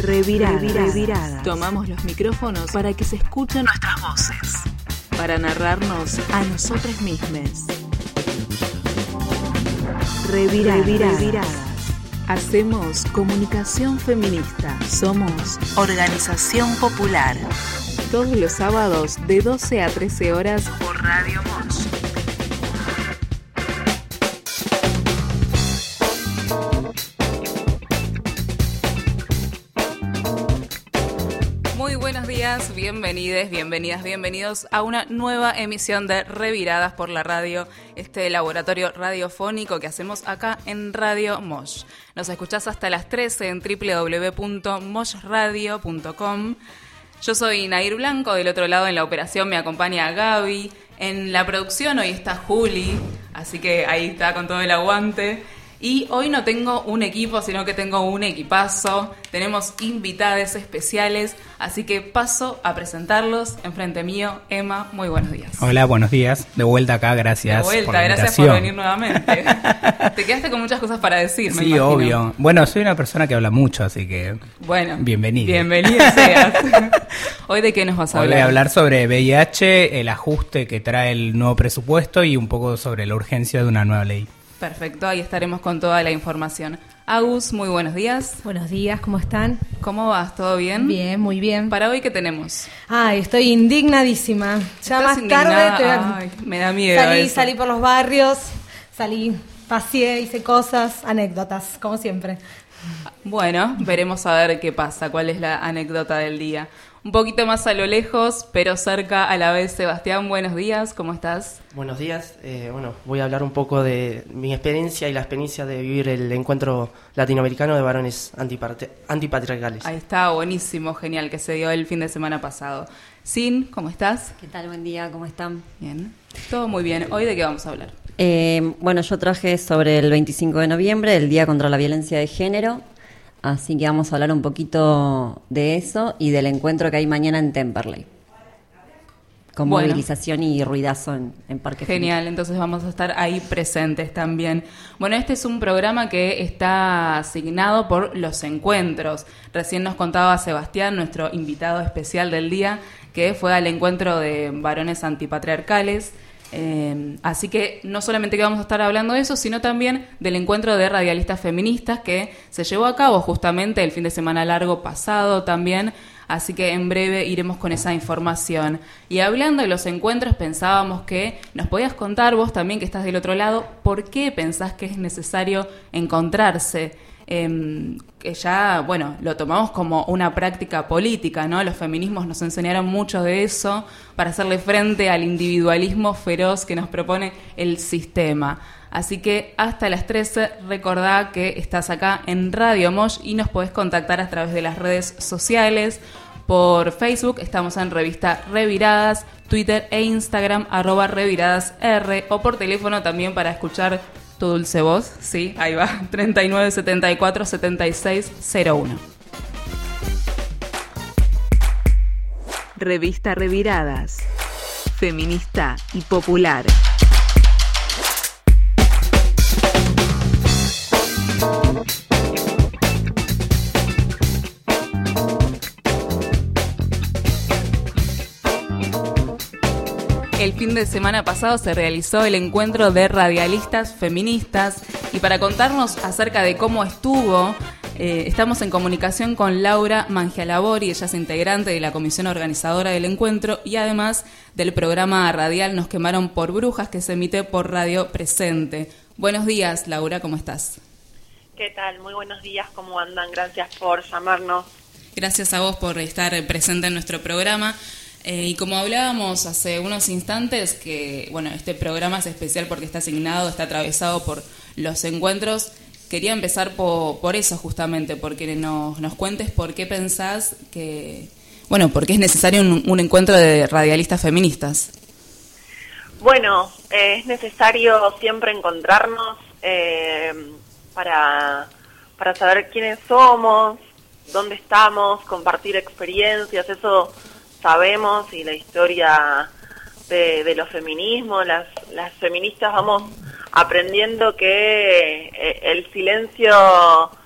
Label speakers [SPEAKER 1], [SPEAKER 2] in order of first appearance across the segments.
[SPEAKER 1] Reviradas. Tomamos los micrófonos para que se escuchen nuestras voces, para narrarnos a nosotras mismas. Reviradas. Hacemos comunicación feminista. Somos Organización Popular. Todos los sábados de 12 a 13 horas por Radio Mosh. Muy buenos días, bienvenidos a una nueva emisión de Reviradas por la radio, este laboratorio radiofónico que hacemos acá en Radio Mosh. Nos escuchás hasta las 13 en www.moshradio.com. Yo soy Nair Blanco, del otro lado en la operación me acompaña Gaby, en la producción hoy está Juli, así que ahí está con todo el aguante. Y hoy no tengo un equipo, sino que tengo un equipazo. Tenemos invitadas especiales, así que paso a presentarlos. Enfrente mío, Emma, muy buenos días.
[SPEAKER 2] Hola, buenos días. De vuelta acá, gracias por la
[SPEAKER 1] gracias por venir nuevamente. Te quedaste con muchas cosas para decir, me imagino.
[SPEAKER 2] Sí, obvio. Bueno, soy una persona que habla mucho, así que bienvenido.
[SPEAKER 1] Bienvenido seas. ¿Hoy de qué nos vas a hablar?
[SPEAKER 2] Hoy voy a hablar sobre VIH, el ajuste que trae el nuevo presupuesto y un poco sobre la urgencia de una nueva ley.
[SPEAKER 1] Perfecto, ahí estaremos con toda la información. Agus, muy buenos días.
[SPEAKER 3] Buenos días, ¿cómo están?
[SPEAKER 1] ¿Cómo vas? ¿Todo bien?
[SPEAKER 3] Bien, muy bien.
[SPEAKER 1] ¿Para hoy qué tenemos?
[SPEAKER 3] Ay, estoy indignadísima. Ya más tarde
[SPEAKER 1] me da miedo.
[SPEAKER 3] Salí por los barrios, paseé, hice cosas, anécdotas, como siempre.
[SPEAKER 1] Bueno, veremos a ver qué pasa, cuál es la anécdota del día. Un poquito más a lo lejos, pero cerca a la vez. Sebastián, buenos días, ¿cómo estás?
[SPEAKER 4] Buenos días, voy a hablar un poco de mi experiencia y la experiencia de vivir el encuentro latinoamericano de varones antipatriarcales.
[SPEAKER 1] Ahí está, buenísimo, genial, que se dio el fin de semana pasado. Sin, ¿cómo estás?
[SPEAKER 5] ¿Qué tal? Buen día, ¿cómo están?
[SPEAKER 1] Bien, todo muy bien. ¿Hoy de qué vamos a hablar?
[SPEAKER 5] Yo traje sobre el 25 de noviembre, el Día contra la Violencia de Género. Así que vamos a hablar un poquito de eso y del encuentro que hay mañana en Temperley. Con movilización y ruidazo en Parque
[SPEAKER 1] Genial,
[SPEAKER 5] Feliz.
[SPEAKER 1] Entonces vamos a estar ahí presentes también. Bueno, este es un programa que está asignado por los encuentros. Recién nos contaba Sebastián, nuestro invitado especial del día, que fue al encuentro de varones antipatriarcales. Así que no solamente que vamos a estar hablando de eso, sino también del encuentro de radialistas feministas que se llevó a cabo justamente el fin de semana largo pasado también, así que en breve iremos con esa información. Y hablando de los encuentros, pensábamos que nos podías contar vos también, que estás del otro lado, ¿por qué pensás que es necesario encontrarse? Que ya, lo tomamos como una práctica política, ¿no? Los feminismos nos enseñaron mucho de eso para hacerle frente al individualismo feroz que nos propone el sistema. Así que hasta las 13 recordá que estás acá en Radio Mosh y nos podés contactar a través de las redes sociales. Por Facebook estamos en Revista Reviradas, Twitter e Instagram @reviradasr, o por teléfono también para escuchar tu dulce voz, sí, ahí va, 3974-7601. Revista Reviradas, feminista y popular. El fin de semana pasado se realizó el encuentro de radialistas feministas y para contarnos acerca de cómo estuvo, estamos en comunicación con Laura Mangialabori. Ella es integrante de la comisión organizadora del encuentro y además del programa radial Nos quemaron por brujas, que se emite por Radio Presente. Buenos días, Laura, ¿cómo estás?
[SPEAKER 6] ¿Qué tal? Muy buenos días, ¿cómo andan? Gracias por llamarnos.
[SPEAKER 1] Gracias a vos por estar presente en nuestro programa. Y como hablábamos hace unos instantes, que este programa es especial porque está atravesado por los encuentros. Quería empezar por eso justamente, porque nos cuentes por qué pensás que, por qué es necesario un encuentro de radialistas feministas.
[SPEAKER 6] Bueno, es necesario siempre encontrarnos para saber quiénes somos, dónde estamos, compartir experiencias, eso sabemos, y la historia de los feminismos, las feministas vamos aprendiendo que el silencio solo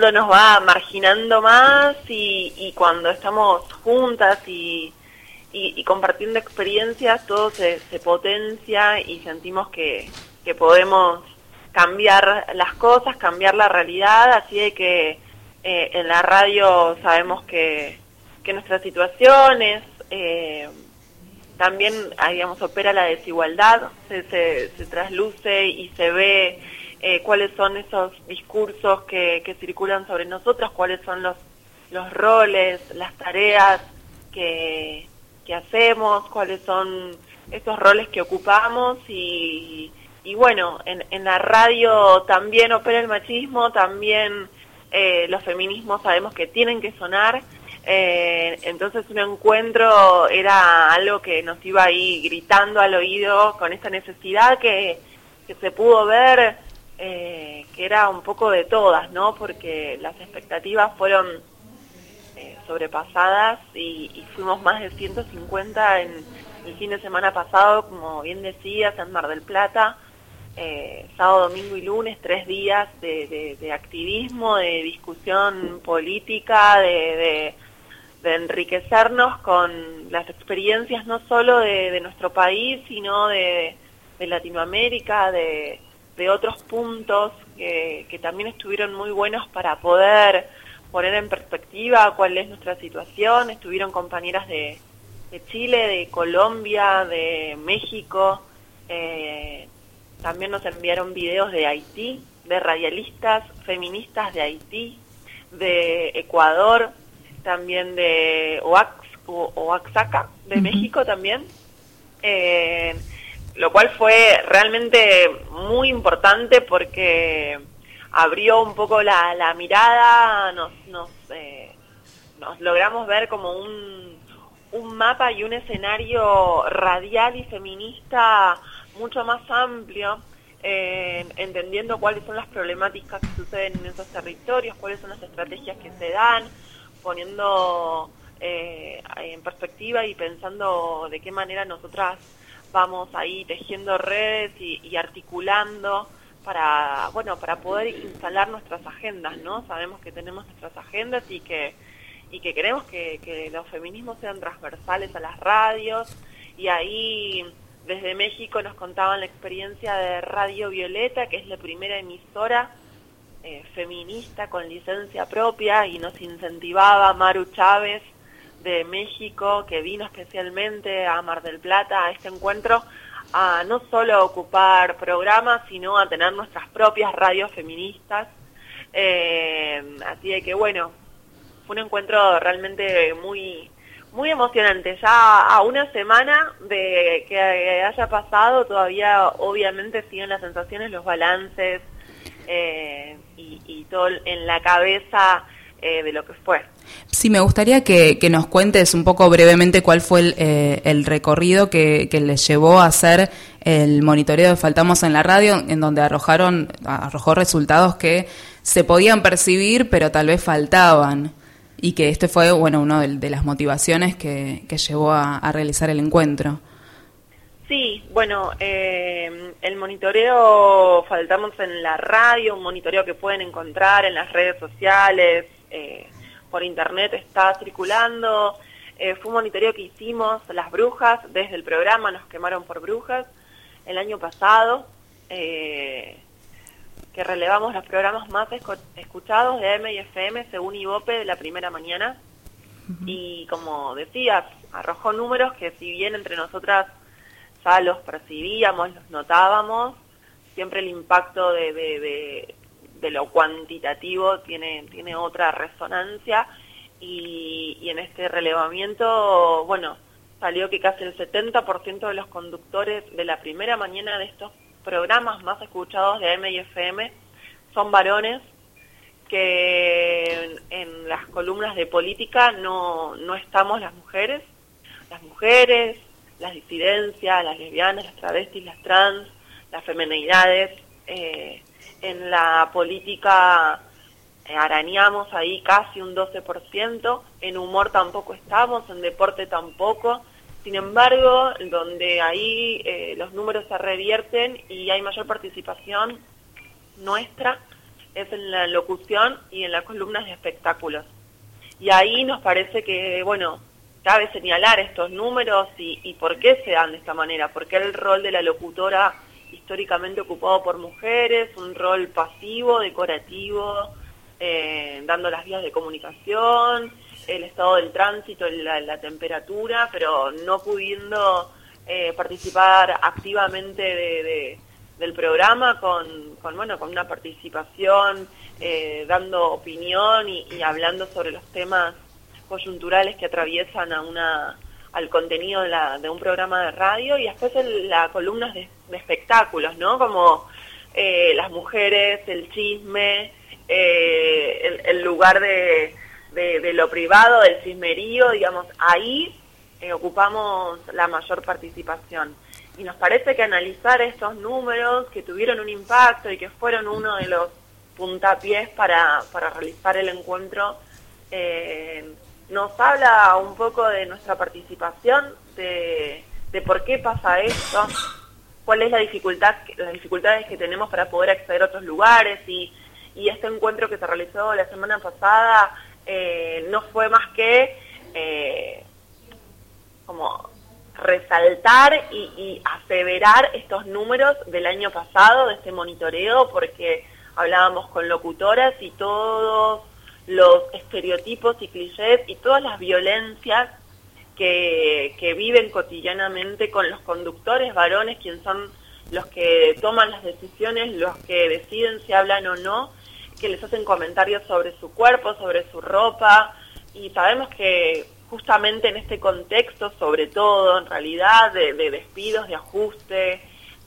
[SPEAKER 6] otro nos va marginando más y cuando estamos juntas y compartiendo experiencias, todo se potencia y sentimos que podemos cambiar las cosas, cambiar la realidad, así de que en la radio sabemos que nuestras situaciones también, digamos, opera la desigualdad, se trasluce y se ve cuáles son esos discursos que circulan sobre nosotras, cuáles son los roles, las tareas que hacemos, cuáles son esos roles que ocupamos y bueno, en la radio también opera el machismo, también los feminismos sabemos que tienen que sonar, entonces un encuentro era algo que nos iba ahí gritando al oído con esta necesidad que se pudo ver, que era un poco de todas, ¿no? Porque las expectativas fueron sobrepasadas y fuimos más de 150 en el fin de semana pasado, como bien decías, en Mar del Plata, sábado, domingo y lunes, 3 días de activismo, de discusión política, de enriquecernos con las experiencias no solo de nuestro país, sino de Latinoamérica, de otros puntos que también estuvieron muy buenos para poder poner en perspectiva cuál es nuestra situación. Estuvieron compañeras de Chile, de Colombia, de México, también nos enviaron videos de Haití, de radialistas feministas de Haití, de Ecuador, también de Oaxaca, de México también, lo cual fue realmente muy importante porque abrió un poco la mirada, nos logramos ver como un mapa y un escenario radial y feminista mucho más amplio, entendiendo cuáles son las problemáticas que suceden en esos territorios, cuáles son las estrategias que se dan, poniendo en perspectiva y pensando de qué manera nosotras vamos ahí tejiendo redes y articulando para poder instalar nuestras agendas, ¿no? Sabemos que tenemos nuestras agendas y que queremos que los feminismos sean transversales a las radios, y ahí desde México nos contaban la experiencia de Radio Violeta, que es la primera emisora feminista con licencia propia, y nos incentivaba Maru Chávez de México, que vino especialmente a Mar del Plata a este encuentro, a no solo ocupar programas, sino a tener nuestras propias radios feministas. Así de que bueno, fue un encuentro realmente muy muy emocionante. Ya a una semana de que haya pasado, todavía obviamente siguen las sensaciones, los balances y todo en la cabeza de lo que fue.
[SPEAKER 1] Sí, me gustaría que nos cuentes un poco brevemente cuál fue el recorrido que les llevó a hacer el monitoreo de Faltamos en la Radio, en donde arrojó resultados que se podían percibir, pero tal vez faltaban, y que este fue una de las motivaciones que llevó a realizar el encuentro.
[SPEAKER 6] Sí, bueno, el monitoreo Faltamos en la Radio, un monitoreo que pueden encontrar en las redes sociales, por internet está circulando. Fue un monitoreo que hicimos las brujas, desde el programa Nos Quemaron por Brujas, el año pasado, que relevamos los programas más escuchados de AM y FM según Ibope de la primera mañana. Y como decías, arrojó números que si bien entre nosotras ya los percibíamos, los notábamos, siempre el impacto de lo cuantitativo tiene otra resonancia, y en este relevamiento, salió que casi el 70% de los conductores de la primera mañana de estos programas más escuchados de AM y FM son varones, que en las columnas de política no estamos las mujeres, las disidencias, las lesbianas, las travestis, las trans, las feminidades. En la política arañamos ahí casi un 12%, en humor tampoco estamos, en deporte tampoco. Sin embargo, donde ahí los números se revierten y hay mayor participación nuestra, es en la locución y en las columnas de espectáculos. Y ahí nos parece que, bueno, cabe señalar estos números y por qué se dan de esta manera, porque el rol de la locutora históricamente ocupado por mujeres, un rol pasivo, decorativo, dando las vías de comunicación, el estado del tránsito, la temperatura, pero no pudiendo participar activamente del programa con una participación, dando opinión y hablando sobre los temas coyunturales que atraviesan al contenido de un programa de radio, y después las columnas de espectáculos, ¿no? Como las mujeres, el chisme, el lugar de lo privado, del chismerío, digamos, ahí ocupamos la mayor participación. Y nos parece que analizar estos números que tuvieron un impacto y que fueron uno de los puntapiés para realizar el encuentro, nos habla un poco de nuestra participación, de por qué pasa esto, cuál es las dificultades que tenemos para poder acceder a otros lugares, y este encuentro que se realizó la semana pasada no fue más que como resaltar y aseverar estos números del año pasado, de este monitoreo, porque hablábamos con locutoras y todos los estereotipos y clichés y todas las violencias que viven cotidianamente con los conductores varones, quienes son los que toman las decisiones, los que deciden si hablan o no, que les hacen comentarios sobre su cuerpo, sobre su ropa, y sabemos que justamente en este contexto, sobre todo en realidad de despidos, de ajuste,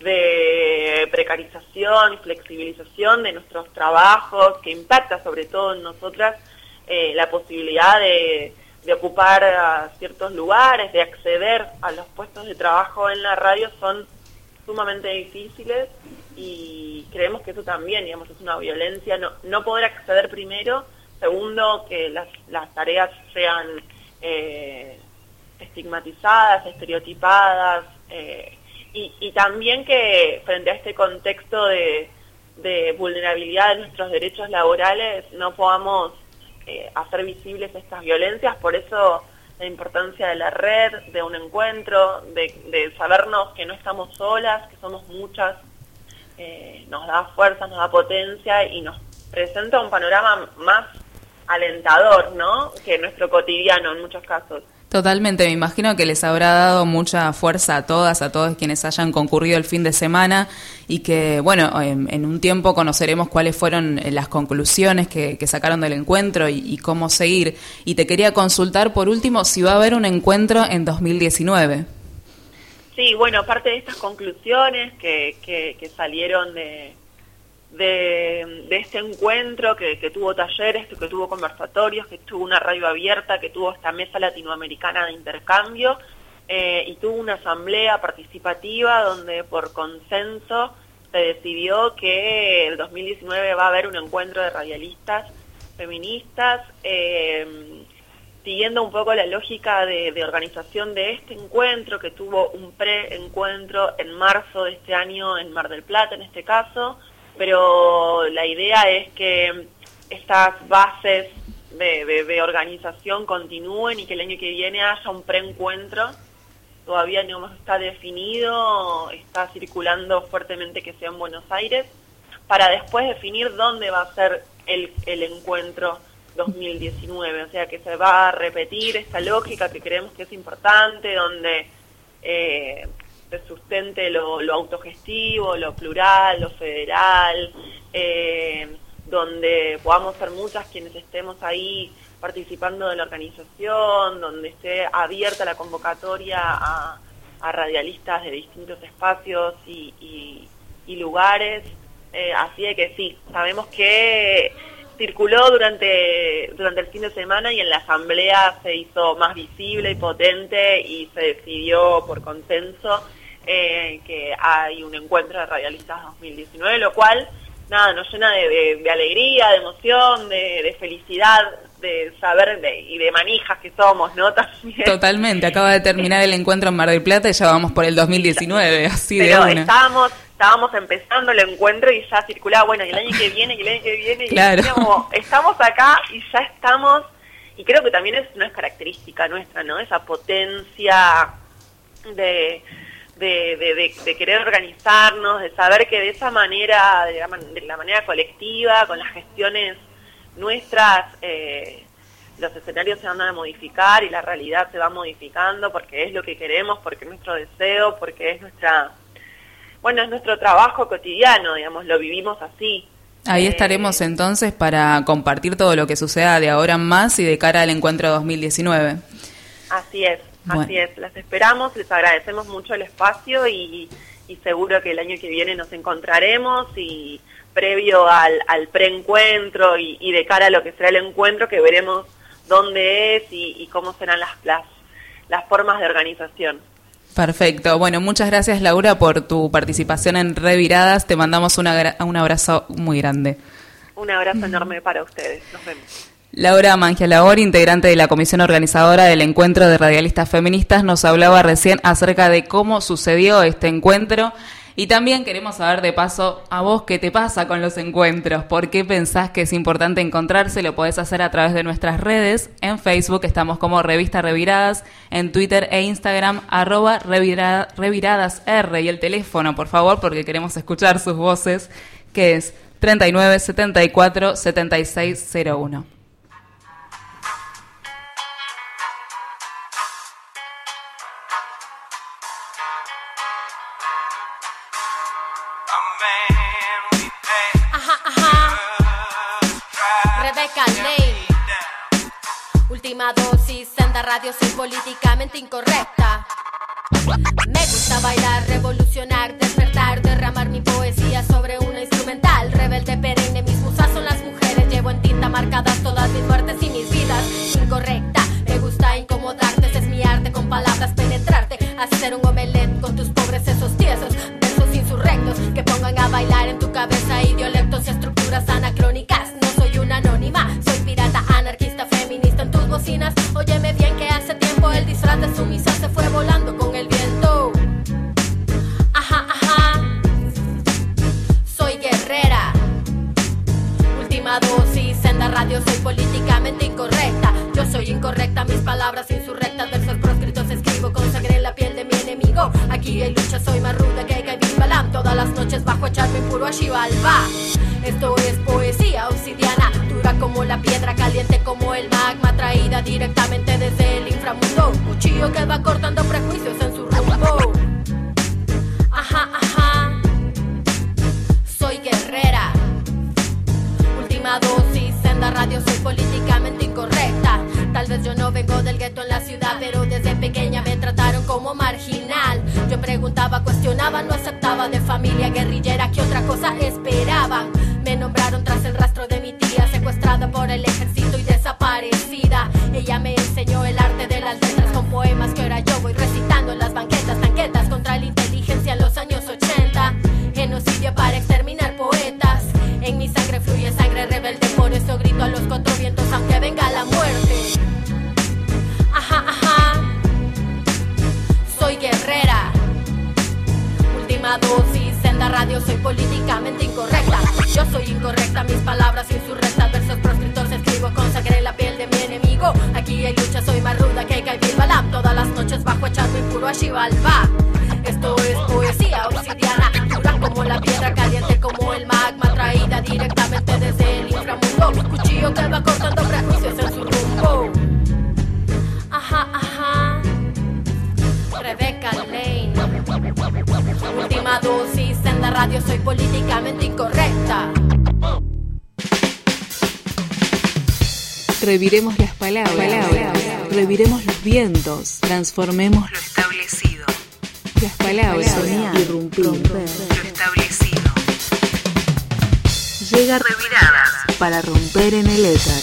[SPEAKER 6] de precarización y flexibilización de nuestros trabajos, que impacta sobre todo en nosotras la posibilidad de ocupar ciertos lugares, de acceder a los puestos de trabajo en la radio, son sumamente difíciles, y creemos que eso también, digamos, es una violencia, no poder acceder primero, segundo, que las tareas sean estigmatizadas, estereotipadas, y también que frente a este contexto de vulnerabilidad de nuestros derechos laborales no podamos hacer visibles estas violencias. Por eso la importancia de la red, de un encuentro, de sabernos que no estamos solas, que somos muchas, nos da fuerza, nos da potencia y nos presenta un panorama más alentador, ¿no?, que nuestro cotidiano en muchos casos.
[SPEAKER 1] Totalmente, me imagino que les habrá dado mucha fuerza a todos quienes hayan concurrido el fin de semana, y que, bueno, en un tiempo conoceremos cuáles fueron las conclusiones que sacaron del encuentro y cómo seguir. Y te quería consultar, por último, si va a haber un encuentro en 2019.
[SPEAKER 6] Sí, bueno, parte de estas conclusiones que salieron de este encuentro, que tuvo talleres, que tuvo conversatorios, que tuvo una radio abierta, que tuvo esta mesa latinoamericana de intercambio, y tuvo una asamblea participativa donde por consenso se decidió que el 2019 va a haber un encuentro de radialistas feministas, siguiendo un poco la lógica de organización de este encuentro, que tuvo un pre-encuentro en marzo de este año en Mar del Plata, en este caso, pero la idea es que estas bases de organización continúen y que el año que viene haya un preencuentro. Todavía no está definido, está circulando fuertemente que sea en Buenos Aires, para después definir dónde va a ser el encuentro 2019. O sea, que se va a repetir esta lógica que creemos que es importante, donde se sustente lo autogestivo, lo plural, lo federal, donde podamos ser muchas quienes estemos ahí participando de la organización, donde esté abierta la convocatoria a radialistas de distintos espacios y lugares. Así de que sí, sabemos que circuló durante el fin de semana y en la asamblea se hizo más visible y potente, y se decidió por consenso que hay un encuentro de radialistas 2019, lo cual, nada, nos llena de alegría, de emoción, de felicidad, de saber y de manijas que somos, ¿no? También.
[SPEAKER 1] Totalmente, acaba de terminar el encuentro en Mar del Plata y ya vamos por el 2019, así
[SPEAKER 6] pero
[SPEAKER 1] de una.
[SPEAKER 6] Estábamos estábamos empezando el encuentro y ya circulaba, bueno, y el año que viene,
[SPEAKER 1] Claro.
[SPEAKER 6] y decíamos, estamos acá y ya estamos, y creo que también no es característica nuestra, ¿no? Esa potencia de querer organizarnos, de saber que de esa manera, de la manera colectiva, con las gestiones nuestras, los escenarios se van a modificar y la realidad se va modificando porque es lo que queremos, porque es nuestro deseo, porque es es nuestro trabajo cotidiano, digamos, lo vivimos así.
[SPEAKER 1] Ahí estaremos entonces para compartir todo lo que suceda de ahora en más y de cara al encuentro 2019.
[SPEAKER 6] Así es,
[SPEAKER 1] bueno.
[SPEAKER 6] Así es. Las esperamos, les agradecemos mucho el espacio y seguro que el año que viene nos encontraremos y previo al preencuentro y de cara a lo que será el encuentro, que veremos dónde es y cómo serán las formas de organización.
[SPEAKER 1] Perfecto. Bueno, muchas gracias, Laura, por tu participación en Reviradas. Te mandamos un abrazo muy grande.
[SPEAKER 6] Un abrazo enorme para ustedes. Nos vemos.
[SPEAKER 1] Laura Mangialabor, integrante de la comisión organizadora del encuentro de radialistas feministas, nos hablaba recién acerca de cómo sucedió este encuentro. Y también queremos saber de paso a vos qué te pasa con los encuentros, por qué pensás que es importante encontrarse. Lo podés hacer a través de nuestras redes. En Facebook estamos como Revista Reviradas, en Twitter e Instagram @reviradasr, y el teléfono, por favor, porque queremos escuchar sus voces, que es 39 74 7601.
[SPEAKER 7] Última dosis, Senda Radio, soy políticamente incorrecta. Me gusta bailar, revolucionar, despertar, derramar mi poesía sobre una instrumental. Rebelde perenne, mis musas son las mujeres. Llevo en tinta marcadas todas mis muertes y mis vidas. Incorrecta, me gusta incomodarte, ese es mi arte, con palabras penetrarte. Hacer un omelette con tus pobres sesos tiesos. Versos insurrectos que pongan a bailar en tu cabeza idiolectos y estructuras anacrónicas. No soy una anónima, soy pirata, anarquista, feminista en tus bocinas. Óyeme bien que hace tiempo el disfraz de sumisa se fue volando con el viento. Ajá, ajá. Soy guerrera. Última dosis, Senda Radio, soy políticamente incorrecta. Yo soy incorrecta, mis palabras insurrectas, versos proscritos escribo con sangre en la piel de mi enemigo. Aquí hay lucha, soy más ruda que Gaby Balam. Todas las noches bajo echarme puro a Xibalba. Esto es poesía obsidiana, dura como la piedra, caliente como el magma, traída directamente desde el inframundo. Un cuchillo que va cortando prejuicios en su rumbo. Ajá, ajá. Soy guerrera. Última dosis, Senda Radio, soy políticamente incorrecta. Tal vez yo no vengo del gueto en la ciudad, pero desde pequeña me trataron como marginal. Yo preguntaba, cuestionaba, no aceptaba, de familia guerrillera, ¿qué otra cosa esperaban? Me nombraron tras el rastro de mi tía, secuestrada por el ejército y desaparecida. Ella me enseñó el arte de las letras con poemas que ahora yo voy recitando en las banquetas, tanquetas contra la inteligencia en los años 80. Genocidio para exterminar poetas. En mi sangre fluye sangre rebelde, por eso grito a los cuatro vientos aunque venga la muerte. Ajá, ajá. Soy guerrera. Última dosis, Senda Radio, soy políticamente incorrecta. Yo soy incorrecta, mis palabras insurrectas, versos proscritos escribo con sangre en la piel de mi enemigo. Aquí hay lucha, soy más ruda que Gaby Balam. Todas las noches bajo echarme puro a Xibalba. Esto es poesía obsidiana, dura como la piedra, caliente como el magma, traída directamente desde el inframundo. Un cuchillo que va cortando prejuicios en su rumbo. Ajá, ajá. Rebecca Lane. Última dosis, Senda Radio, soy políticamente incorrecta.
[SPEAKER 8] Reviremos las palabras, reviremos los vientos, transformemos lo establecido. Las palabras, soñar, irrumpir, romper lo establecido. Llega Reviradas para romper en el éter.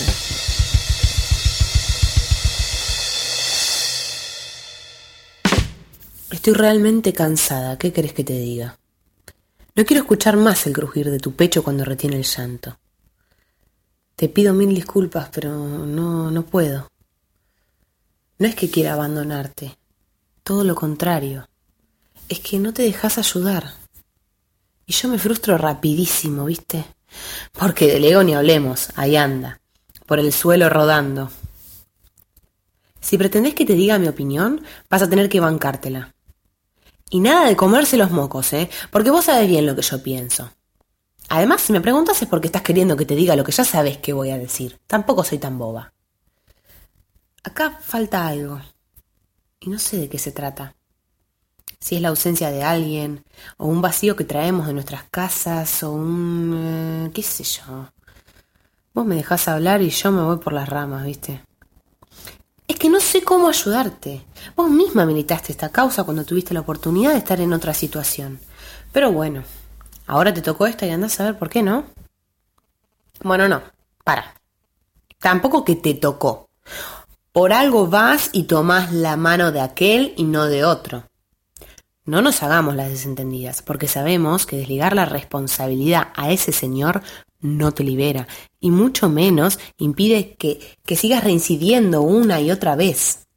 [SPEAKER 9] Estoy realmente cansada, ¿qué querés que te diga? No quiero escuchar más el crujir de tu pecho cuando retiene el llanto. Te pido 1000 disculpas, pero no puedo. No es que quiera abandonarte, todo lo contrario. Es que no te dejas ayudar. Y yo me frustro rapidísimo, ¿viste? Porque del ego ni hablemos, ahí anda, por el suelo rodando. Si pretendés que te diga mi opinión, vas a tener que bancártela. Y nada de comerse los mocos, porque vos sabés bien lo que yo pienso. Además, si me preguntas es porque estás queriendo que te diga lo que ya sabés que voy a decir. Tampoco soy tan boba. Acá falta algo. Y no sé de qué se trata. Si es la ausencia de alguien, o un vacío que traemos de nuestras casas, o un... qué sé yo. Vos me dejás hablar y yo me voy por las ramas, ¿viste? Es que no sé cómo ayudarte. Vos misma militaste esta causa cuando tuviste la oportunidad de estar en otra situación. Pero bueno, ahora te tocó esta y andás a ver por qué, ¿no? Bueno, no, para. Tampoco que te tocó. Por algo vas y tomás la mano de aquel y no de otro. No nos hagamos las desentendidas, porque sabemos que desligar la responsabilidad a ese señor no te libera, y mucho menos impide que sigas reincidiendo una y otra vez.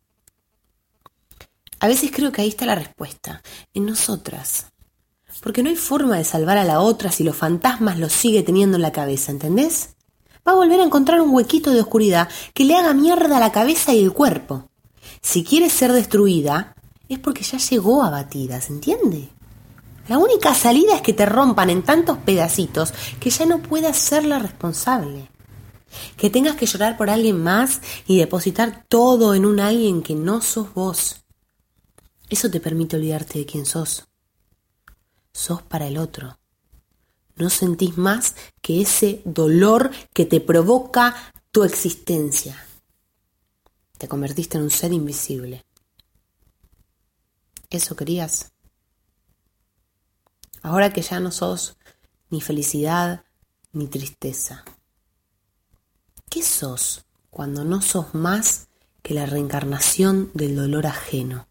[SPEAKER 9] A veces creo que ahí está la respuesta, en nosotras. Porque no hay forma de salvar a la otra si los fantasmas los sigue teniendo en la cabeza, ¿entendés? Va a volver a encontrar un huequito de oscuridad que le haga mierda la cabeza y el cuerpo. Si quiere ser destruida, es porque ya llegó abatida, ¿se entiende? La única salida es que te rompan en tantos pedacitos que ya no puedas ser la responsable. Que tengas que llorar por alguien más y depositar todo en un alguien que no sos vos. Eso te permite olvidarte de quién sos. Sos para el otro. No sentís más que ese dolor que te provoca tu existencia. Te convertiste en un ser invisible. ¿Eso querías? Ahora que ya no sos ni felicidad ni tristeza. ¿Qué sos cuando no sos más que la reencarnación del dolor ajeno?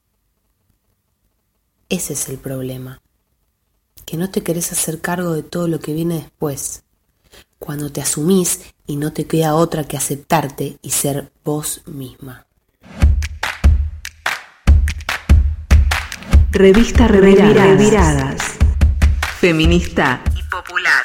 [SPEAKER 9] Ese es el problema. Que no te querés hacer cargo de todo lo que viene después. Cuando te asumís y no te queda otra que aceptarte y ser vos misma.
[SPEAKER 8] Revista Reviradas. Feminista y popular.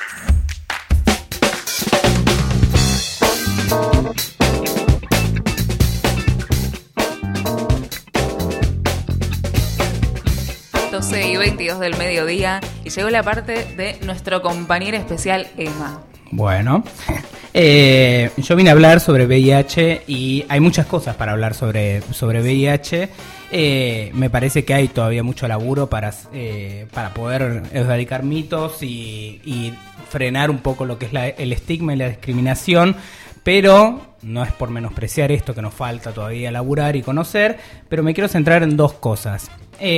[SPEAKER 1] Y 22 del mediodía y llegó la parte de nuestro compañero especial Emma.
[SPEAKER 2] Bueno, yo vine a hablar sobre VIH y hay muchas cosas para hablar sobre VIH. Me parece que hay todavía mucho laburo para poder erradicar mitos y frenar un poco lo que es el estigma y la discriminación, pero no es por menospreciar esto que nos falta todavía laburar y conocer, pero me quiero centrar en dos cosas.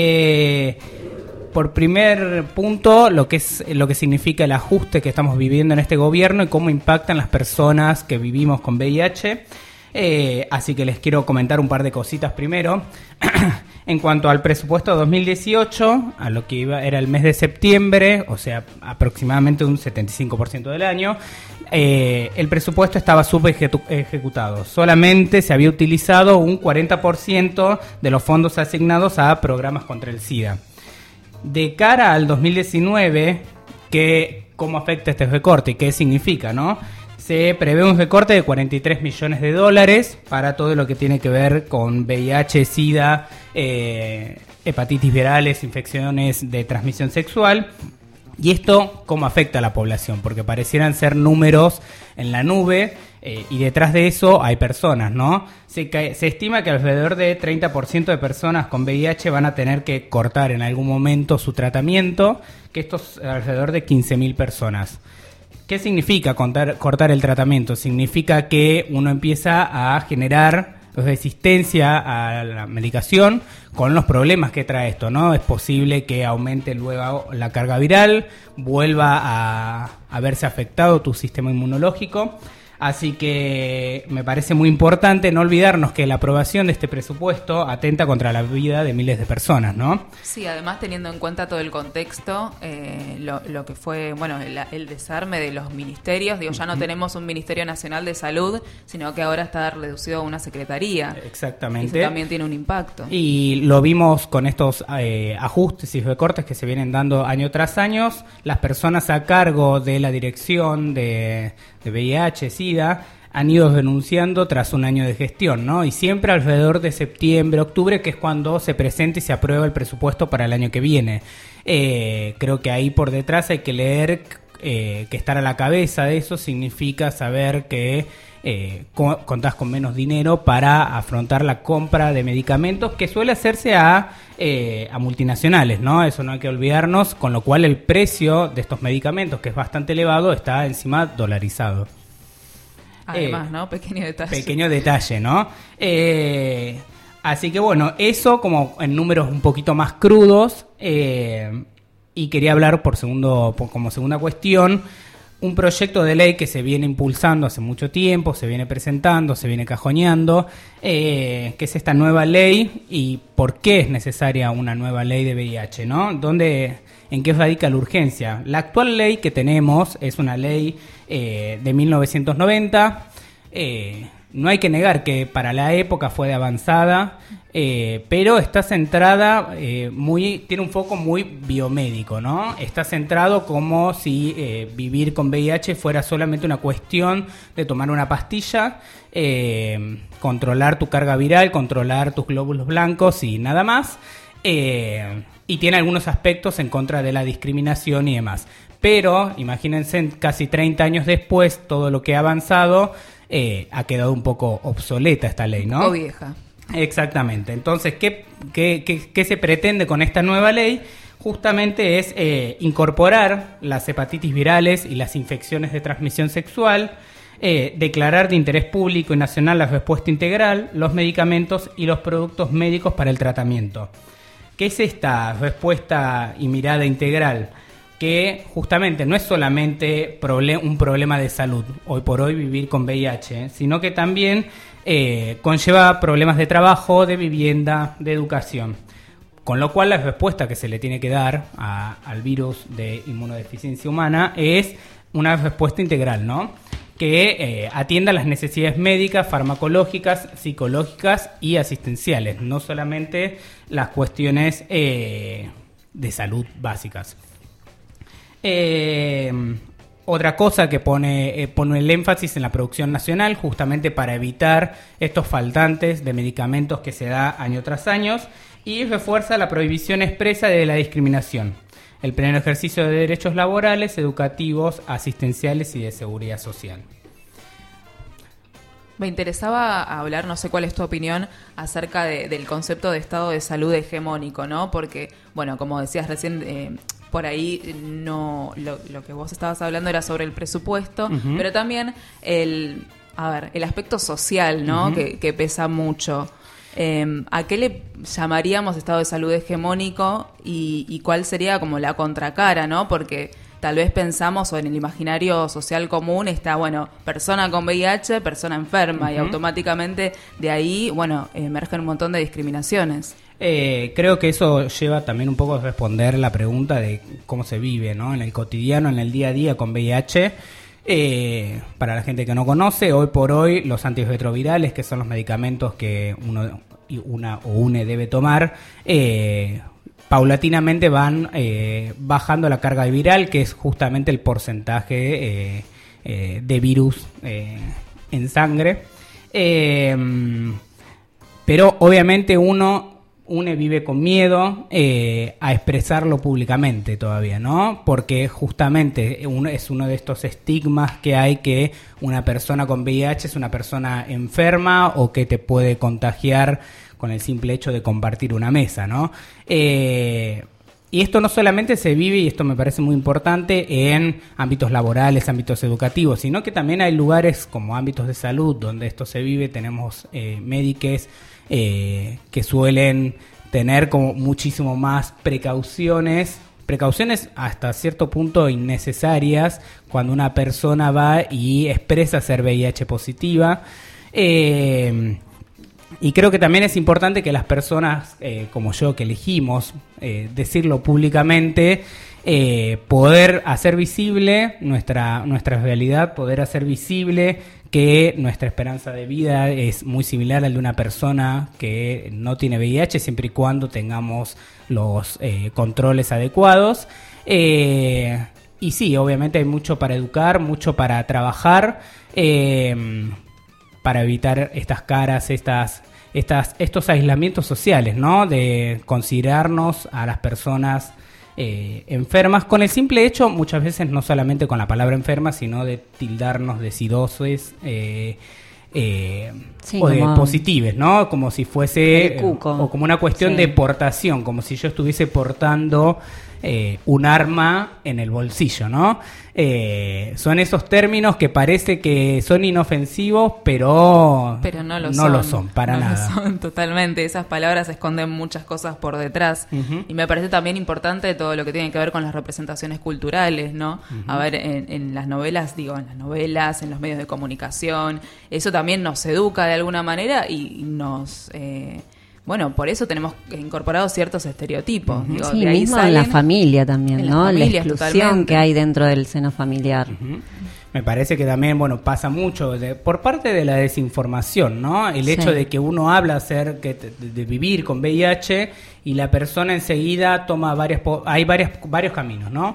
[SPEAKER 2] Por primer punto, lo que significa el ajuste que estamos viviendo en este gobierno y cómo impactan las personas que vivimos con VIH. Así que les quiero comentar un par de cositas primero. En cuanto al presupuesto de 2018, a lo que era el mes de septiembre, o sea, aproximadamente un 75% del año, el presupuesto estaba subejecutado. Solamente se había utilizado un 40% de los fondos asignados a programas contra el SIDA. De cara al 2019, ¿cómo afecta este recorte y qué significa, no? Se prevé un recorte de $43 millones para todo lo que tiene que ver con VIH, SIDA, hepatitis virales, infecciones de transmisión sexual. ¿Y esto cómo afecta a la población? Porque parecieran ser números en la nube y detrás de eso hay personas, ¿no? Se estima que alrededor de 30% de personas con VIH van a tener que cortar en algún momento su tratamiento, que esto es alrededor de 15.000 personas. ¿Qué significa cortar el tratamiento? Significa que uno empieza a generar resistencia a la medicación con los problemas que trae esto, ¿no? Es posible que aumente luego la carga viral, vuelva a verse afectado tu sistema inmunológico. Así que me parece muy importante no olvidarnos que la aprobación de este presupuesto atenta contra la vida de miles de personas, ¿no?
[SPEAKER 1] Sí, además teniendo en cuenta todo el contexto, lo que fue, bueno, el desarme de los ministerios, digo, ya no tenemos un Ministerio Nacional de Salud, sino que ahora está reducido a una secretaría.
[SPEAKER 2] Exactamente.
[SPEAKER 1] Eso también tiene un impacto.
[SPEAKER 2] Y lo vimos con estos ajustes y recortes que se vienen dando año tras año. Las personas a cargo de la dirección de VIH, SIDA, han ido denunciando tras un año de gestión, ¿no? Y siempre alrededor de septiembre, octubre, que es cuando se presenta y se aprueba el presupuesto para el año que viene. Creo que ahí por detrás hay que leer que estar a la cabeza de eso significa saber que contás con menos dinero para afrontar la compra de medicamentos que suele hacerse a multinacionales, ¿no? Eso no hay que olvidarnos, con lo cual el precio de estos medicamentos, que es bastante elevado, está encima dolarizado.
[SPEAKER 1] Además, ¿no? Pequeño
[SPEAKER 2] detalle, ¿no? Así que bueno, eso como en números un poquito más crudos, y quería hablar como segunda cuestión, un proyecto de ley que se viene impulsando hace mucho tiempo, se viene presentando, se viene cajoneando, que es esta nueva ley y por qué es necesaria una nueva ley de VIH, ¿no? ¿En qué radica la urgencia? La actual ley que tenemos es una ley de 1990, no hay que negar que para la época fue de avanzada, pero está centrada, tiene un foco muy biomédico, ¿no? Está centrado como si vivir con VIH fuera solamente una cuestión de tomar una pastilla, controlar tu carga viral, controlar tus glóbulos blancos y nada más. Y tiene algunos aspectos en contra de la discriminación y demás. Pero, imagínense, casi 30 años después, todo lo que ha avanzado ha quedado un poco obsoleta esta ley, ¿no?
[SPEAKER 1] Un poco vieja.
[SPEAKER 2] Exactamente. Entonces, ¿qué se pretende con esta nueva ley? Justamente es incorporar las hepatitis virales y las infecciones de transmisión sexual, declarar de interés público y nacional la respuesta integral, los medicamentos y los productos médicos para el tratamiento. ¿Qué es esta respuesta y mirada integral? Que justamente no es solamente un problema de salud, hoy por hoy vivir con VIH, sino que también conlleva problemas de trabajo, de vivienda, de educación. Con lo cual la respuesta que se le tiene que dar al virus de inmunodeficiencia humana es una respuesta integral, ¿no? Que atienda las necesidades médicas, farmacológicas, psicológicas y asistenciales, no solamente las cuestiones de salud básicas. Otra cosa que pone el énfasis en la producción nacional, justamente para evitar estos faltantes de medicamentos que se da año tras año, y refuerza la prohibición expresa de la discriminación, el pleno ejercicio de derechos laborales, educativos, asistenciales y de seguridad social.
[SPEAKER 1] Me interesaba hablar, no sé cuál es tu opinión, acerca del concepto de estado de salud hegemónico, ¿no? Porque, bueno, como decías recién, por ahí no lo que vos estabas hablando era sobre el presupuesto, pero también el aspecto social, ¿no? Que pesa mucho. ¿A qué le llamaríamos estado de salud hegemónico y cuál sería como la contracara, ¿no? Porque tal vez pensamos, o en el imaginario social común está, bueno, persona con VIH, persona enferma, y automáticamente de ahí, bueno, emergen un montón de discriminaciones.
[SPEAKER 2] Creo que eso lleva también un poco a responder la pregunta de cómo se vive, ¿no? En el cotidiano, en el día a día con VIH. Para la gente que no conoce, hoy por hoy los antirretrovirales, que son los medicamentos que une debe tomar, paulatinamente van bajando la carga viral, que es justamente el porcentaje de virus en sangre. Pero obviamente uno vive con miedo a expresarlo públicamente todavía, ¿no? Porque justamente es uno de estos estigmas que hay, que una persona con VIH es una persona enferma o que te puede contagiar con el simple hecho de compartir una mesa, ¿no? Y esto no solamente se vive, y esto me parece muy importante, en ámbitos laborales, ámbitos educativos, sino que también hay lugares como ámbitos de salud donde esto se vive. Tenemos médicos que suelen tener como muchísimo más precauciones precauciones hasta cierto punto innecesarias cuando una persona va y expresa ser VIH positiva. Y creo que también es importante que las personas como yo, que elegimos decirlo públicamente, poder hacer visible nuestra realidad, poder hacer visible que nuestra esperanza de vida es muy similar al de una persona que no tiene VIH, siempre y cuando tengamos los controles adecuados. Y sí, obviamente hay mucho para educar, mucho para trabajar, para evitar estas caras, estos aislamientos sociales, ¿no? De considerarnos a las personas enfermas, con el simple hecho, muchas veces no solamente con la palabra enferma, sino de tildarnos de sidosos o de positives, ¿no? Como si fuese o como una cuestión de portación, como si yo estuviese portando un arma en el bolsillo, ¿no? Son esos términos que parece que son inofensivos, pero no lo son para nada.
[SPEAKER 1] Lo son, totalmente. Esas palabras esconden muchas cosas por detrás. Uh-huh. Y me parece también importante todo lo que tiene que ver con las representaciones culturales, ¿no? Uh-huh. A ver, en las novelas, en los medios de comunicación, eso también nos educa de alguna manera y nos... por eso tenemos incorporados ciertos estereotipos.
[SPEAKER 5] Uh-huh. Sí, de ahí mismo en la familia también, ¿no? La exclusión totalmente que hay dentro del seno familiar.
[SPEAKER 2] Uh-huh. Me parece que también, pasa mucho por parte de la desinformación, ¿no? El hecho de que uno habla de vivir con VIH y la persona enseguida toma varios caminos, ¿no?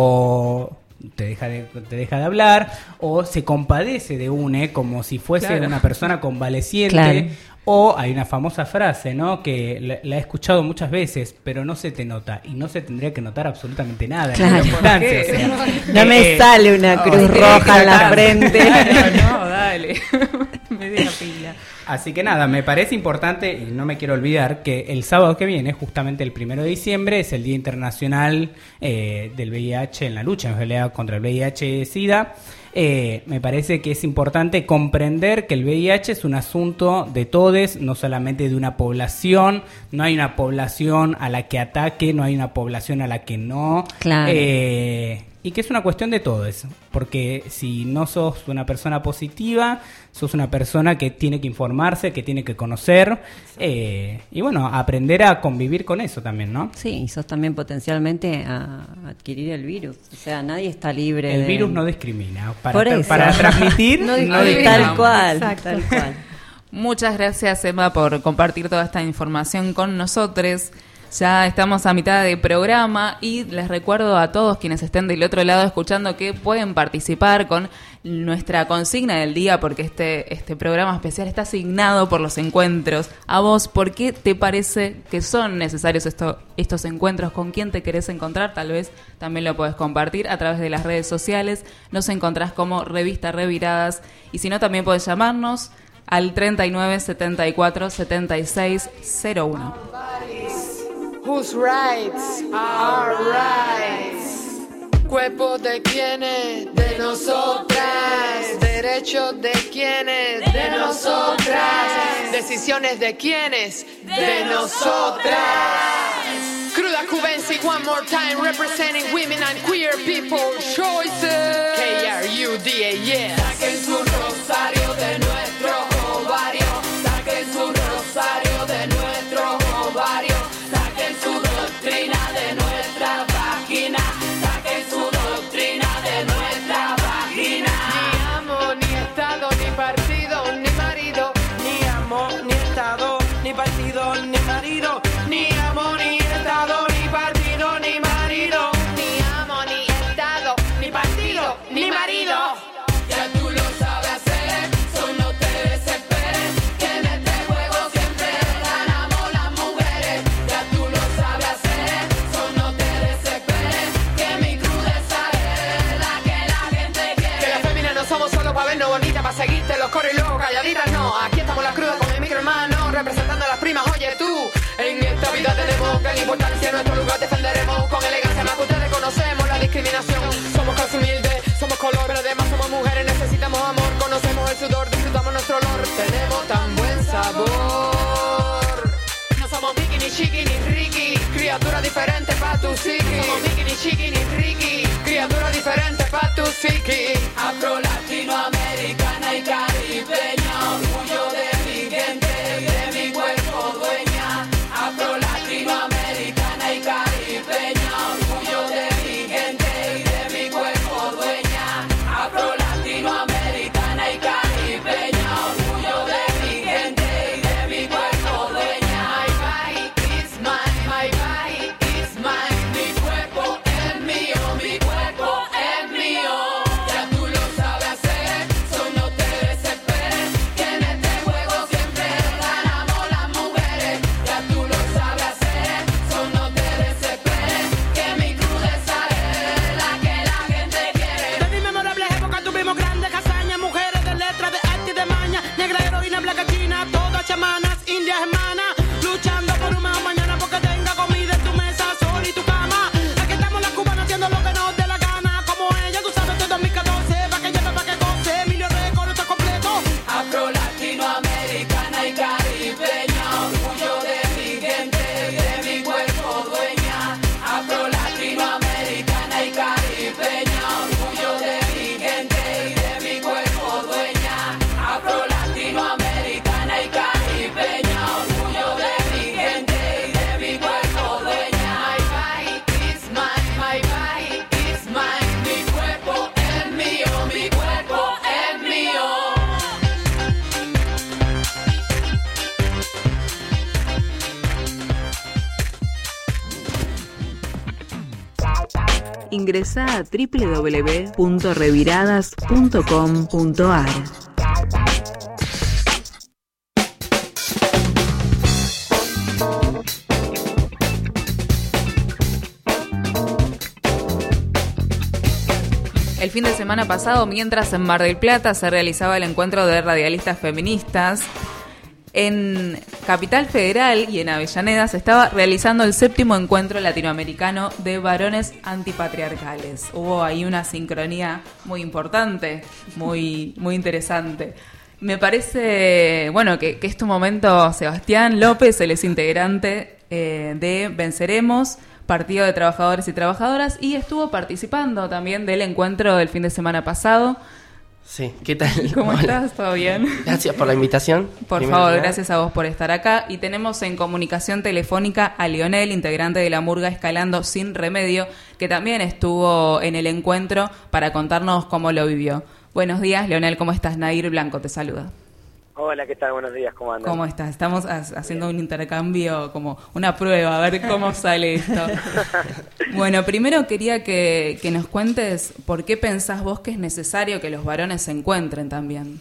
[SPEAKER 2] O te deja de hablar, o se compadece de uno, como si fuese una persona convaleciente. Claro. O hay una famosa frase, ¿no? Que la he escuchado muchas veces, pero no se te nota y no se tendría que notar absolutamente nada.
[SPEAKER 5] Claro. No me sale una cruz roja en la frente.
[SPEAKER 1] No, dale. Me di la pila.
[SPEAKER 2] Así que nada, me parece importante y no me quiero olvidar que el sábado que viene, justamente el 1 de diciembre, es el Día Internacional del VIH, en la lucha en realidad contra el VIH-Sida. Me parece que es importante comprender que el VIH es un asunto de todos, no solamente de una población. No hay una población a la que ataque, no hay una población a la que no.
[SPEAKER 5] Claro.
[SPEAKER 2] Y que es una cuestión de todos, porque si no sos una persona positiva, sos una persona que tiene que informarse, que tiene que conocer, y aprender a convivir con eso también, ¿no?
[SPEAKER 5] Sí, y sos también potencialmente a adquirir el virus, o sea, nadie está libre.
[SPEAKER 2] El virus no discrimina, para transmitir
[SPEAKER 5] no tal cual, tal cual.
[SPEAKER 1] Muchas gracias, Emma, por compartir toda esta información con nosotros. Ya estamos a mitad de programa y les recuerdo a todos quienes estén del otro lado escuchando que pueden participar con nuestra consigna del día, porque este programa especial está asignado por los encuentros. A vos, ¿por qué te parece que son necesarios estos encuentros? ¿Con quién te querés encontrar? Tal vez también lo podés compartir a través de las redes sociales. Nos encontrás como Revista Reviradas y si no, también podés llamarnos al 39 74 76 01.
[SPEAKER 10] Whose rights are rights. Cuerpo de quienes, de nosotras. Derechos de quienes, de nosotras. Decisiones de quienes, de nosotras. Cruda Cubensi, one more time, representing women and queer people choices. KRUDA. Saquen su rosario de nuestro ovario. Saquen su rosario de nuestro ovario. Su doctrina de nuestra vagina, saquen su doctrina de nuestra vagina. Ni amo, ni estado, ni partido, ni marido. Ni amo, ni estado, ni partido, ni marido. Ni amo, ni estado, ni partido, ni marido. Ni amo, ni estado, ni partido, ni marido. Ya tú lo sabes hacer, so no te desesperes, que en este juego siempre ganamos las mujeres. Ya tú lo sabes hacer, so no te desesperes, que mi crudeza es la que la gente quiere. Que las féminas no somos solo para vernos bonitas, para seguirte los coros y luego calladitas, no. Aquí estamos las crudas con mi micro hermano, representando a las primas, oye tú, en el tu psiqui. Somos Mickey, ni Chiqui, ni Ricky. Criatura diferente pa' tu psiqui. Afro, latinoamericana y caribeña. Orgullo de mi gente y de mi cuerpo dueña. Afro, latinoamericana y caribeña. Orgullo de mi gente y de mi cuerpo dueña. Afro, latinoamericana y caribeña. Orgullo de mi gente y de mi cuerpo dueña. My body is mine, my body is mine. Mi cuerpo es mío, mi cuerpo es mío. Ya tú lo sabes hacer, so no te desesperes. Que en este juego siempre ganamos las mujeres. Ya tú lo sabes hacer, so no te desesperes. Que mi crudeza es la que la gente quiere.
[SPEAKER 11] De mi memorable época tuvimos grandes hazañas, mujeres de letra, de arte y de maña, negra heroína, blanca china, todas chamanas, indias hermanas, luchando por un mejor mañana porque tenga comida en tu mesa, sol y tu cama. Aquí estamos las cubanas haciendo lo que nos dé la gana, como ella, tú sabes, esto es 2014, pa' que lleve, pa' que goce, Emilio Record está completo.
[SPEAKER 10] Afro, latinoamericana y caribeña. Orgullo de mi gente y de mi cuerpo dueña. Afro, latinoamericana y caribeña. Orgullo de mi gente y de mi cuerpo dueña. Afro, latinoamericana y caribeña. Orgullo de mi gente y de mi cuerpo dueña. My body is mine, my body is mine. Mi cuerpo es mío, mi cuerpo es mío.
[SPEAKER 8] Ingresá a www.reviradas.com.ar.
[SPEAKER 1] El fin de semana pasado, mientras en Mar del Plata se realizaba el encuentro de radialistas feministas, en Capital Federal y en Avellaneda se estaba realizando el 7º encuentro latinoamericano de varones antipatriarcales. Hubo ahí una sincronía muy importante, muy interesante. Me parece, bueno, que es tu momento, Sebastián López, él es integrante de Venceremos, Partido de Trabajadores y Trabajadoras, y estuvo participando también del encuentro del fin de semana pasado.
[SPEAKER 4] Sí, ¿qué tal?
[SPEAKER 1] ¿Cómo
[SPEAKER 4] Hola.
[SPEAKER 1] estás? ¿Todo bien?
[SPEAKER 4] Gracias por la invitación.
[SPEAKER 1] Por
[SPEAKER 4] Primero
[SPEAKER 1] favor,
[SPEAKER 4] que nada.
[SPEAKER 1] gracias a vos por estar acá. Y tenemos en comunicación telefónica a Lionel, integrante de la murga Escalando Sin Remedio, que también estuvo en el encuentro para contarnos cómo lo vivió. Buenos días, Lionel, ¿cómo estás? Nair Blanco te saluda.
[SPEAKER 12] Hola, ¿qué tal? Buenos días, ¿cómo andan?
[SPEAKER 1] ¿Cómo estás? Estamos haciendo un intercambio, como una prueba, a ver cómo sale esto. Bueno, primero quería que nos cuentes por qué pensás vos que es necesario que los varones se encuentren también.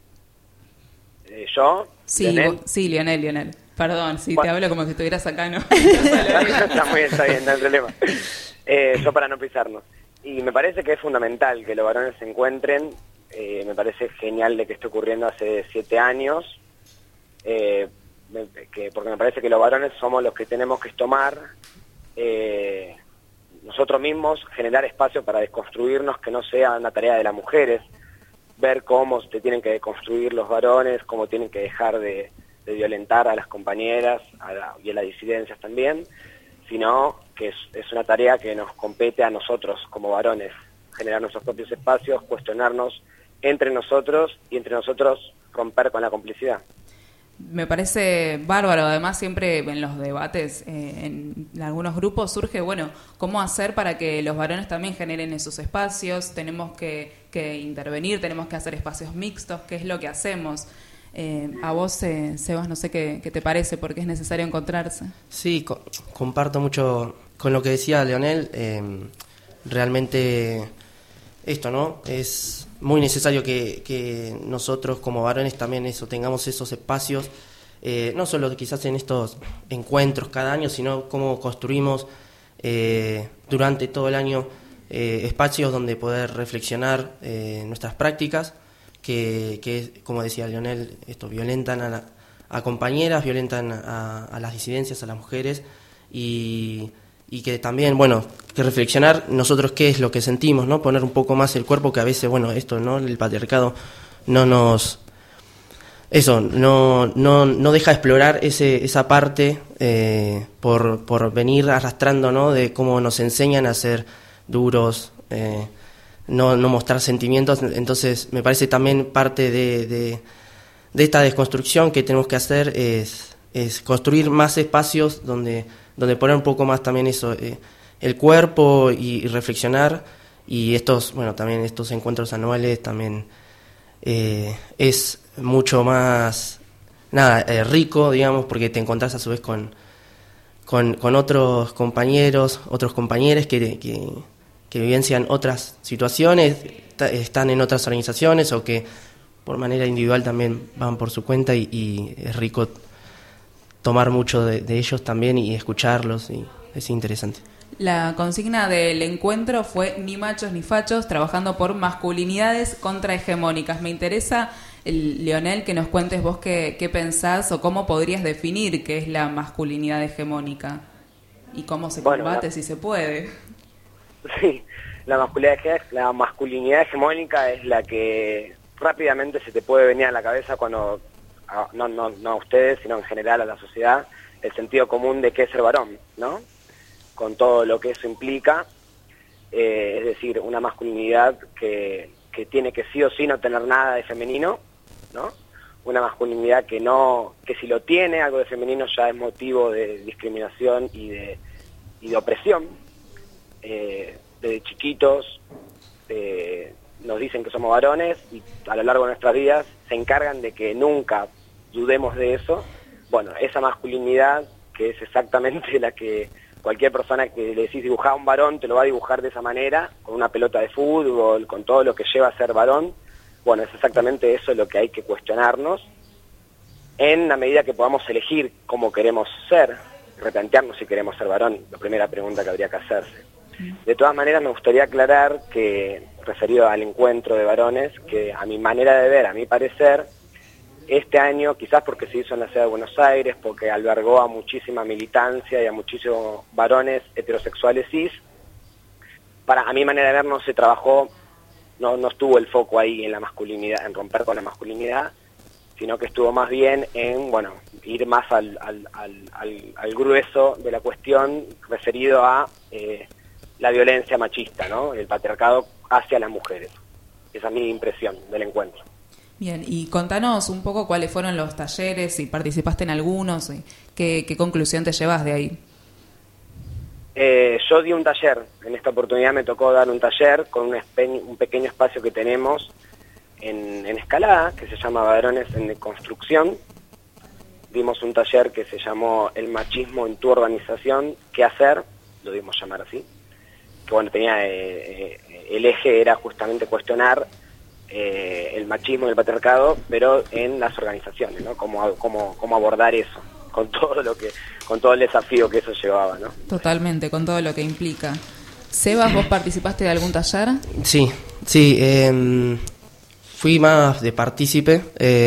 [SPEAKER 12] ¿Yo?
[SPEAKER 1] Sí,
[SPEAKER 12] ¿Lionel?
[SPEAKER 1] sí, Lionel. Perdón, sí,
[SPEAKER 12] Bueno.
[SPEAKER 1] te hablo como si estuvieras acá, ¿no?
[SPEAKER 12] Está muy bien, está bien, no hay problema. Yo para no pisarnos. Y me parece que es fundamental que los varones se encuentren. Me parece genial de que esté ocurriendo hace 7 años, porque me parece que los varones somos los que tenemos que tomar nosotros mismos, generar espacio para desconstruirnos, que no sea una tarea de las mujeres, ver cómo se tienen que deconstruir los varones, cómo tienen que dejar de violentar a las compañeras y a las disidencias también, sino que es una tarea que nos compete a nosotros como varones, generar nuestros propios espacios, cuestionarnos entre nosotros y entre nosotros romper con la complicidad.
[SPEAKER 1] Me parece bárbaro, además siempre en los debates, en algunos grupos surge, bueno, cómo hacer para que los varones también generen esos espacios, tenemos que intervenir, tenemos que hacer espacios mixtos, ¿qué es lo que hacemos? A vos, Sebas, no sé qué te parece, porque es necesario encontrarse.
[SPEAKER 4] Sí, comparto mucho con lo que decía Leonel, realmente esto, ¿no? Es muy necesario que nosotros como varones también tengamos esos espacios, no solo quizás en estos encuentros cada año, sino cómo construimos durante todo el año espacios donde poder reflexionar nuestras prácticas, que como decía Lionel, violentan a compañeras, violentan a las disidencias, a las mujeres, y que también, bueno, que reflexionar nosotros qué es lo que sentimos, ¿no? Poner un poco más el cuerpo, que a veces, bueno, esto, ¿no? El patriarcado no eso, no deja explorar esa parte por venir arrastrando, ¿no? De cómo nos enseñan a ser duros, no mostrar sentimientos. Entonces me parece también parte de esta desconstrucción que tenemos que hacer es construir más espacios donde poner un poco más también eso, el cuerpo y reflexionar. Y también estos encuentros anuales también es mucho más rico, digamos, porque te encontrás a su vez con otros compañeros, otros compañeros que vivencian otras situaciones, están en otras organizaciones o que por manera individual también van por su cuenta y es rico tomar mucho de ellos también y escucharlos, y es interesante.
[SPEAKER 1] La consigna del encuentro fue ni machos ni fachos, trabajando por masculinidades contrahegemónicas. Me interesa, Leonel, que nos cuentes vos qué pensás o cómo podrías definir qué es la masculinidad hegemónica y cómo se combate, si se puede.
[SPEAKER 12] Sí, la masculinidad hegemónica es la que rápidamente se te puede venir a la cabeza cuando, no a ustedes, sino en general a la sociedad, el sentido común de qué es ser varón, ¿no? Con todo lo que eso implica, es decir, una masculinidad que tiene que sí o sí no tener nada de femenino, ¿no? Una masculinidad que si lo tiene algo de femenino ya es motivo de discriminación y de opresión. Desde chiquitos nos dicen que somos varones y a lo largo de nuestras vidas se encargan de que nunca dudemos de eso. Bueno, esa masculinidad, que es exactamente la que cualquier persona que le decís dibujar a un varón te lo va a dibujar de esa manera, con una pelota de fútbol, con todo lo que lleva a ser varón. Bueno, es exactamente eso lo que hay que cuestionarnos en la medida que podamos elegir cómo queremos ser, replantearnos si queremos ser varón, la primera pregunta que habría que hacerse. De todas maneras, me gustaría aclarar que, referido al encuentro de varones, que a mi manera de ver, a mi parecer, este año, quizás porque se hizo en la ciudad de Buenos Aires, porque albergó a muchísima militancia y a muchísimos varones heterosexuales cis, a mi manera de ver no se trabajó, no estuvo el foco ahí en la masculinidad, en romper con la masculinidad, sino que estuvo más bien en, ir más al grueso de la cuestión referido a la violencia machista, ¿no? El patriarcado hacia las mujeres. Esa es mi impresión del encuentro.
[SPEAKER 1] Bien, y contanos un poco cuáles fueron los talleres, si participaste en algunos, qué conclusión te llevas de ahí.
[SPEAKER 12] Yo di un taller, en esta oportunidad me tocó dar un taller con un pequeño espacio que tenemos en Escalada, que se llama Varones en Construcción. Dimos un taller que se llamó El machismo en tu organización, ¿qué hacer? Lo dimos llamar así. Que tenía el eje era justamente cuestionar el machismo y el patriarcado, pero en las organizaciones, ¿no? Cómo abordar eso, con todo el desafío que eso llevaba, ¿no?
[SPEAKER 1] Totalmente, con todo lo que implica. Sebas, ¿vos participaste de algún taller?
[SPEAKER 4] Sí, fui más de partícipe.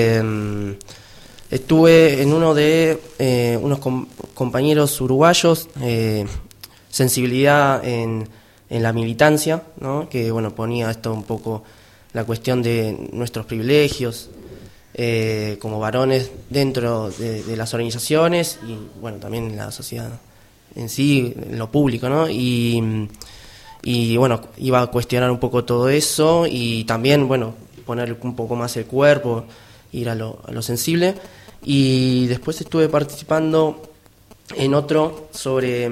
[SPEAKER 4] Estuve en uno de unos compañeros uruguayos, sensibilidad en la militancia, ¿no? Que ponía esto un poco la cuestión de nuestros privilegios como varones dentro de las organizaciones y también en la sociedad en sí, en lo público, ¿no? Y iba a cuestionar un poco todo eso y también poner un poco más el cuerpo, ir a lo sensible. Y después estuve participando en otro sobre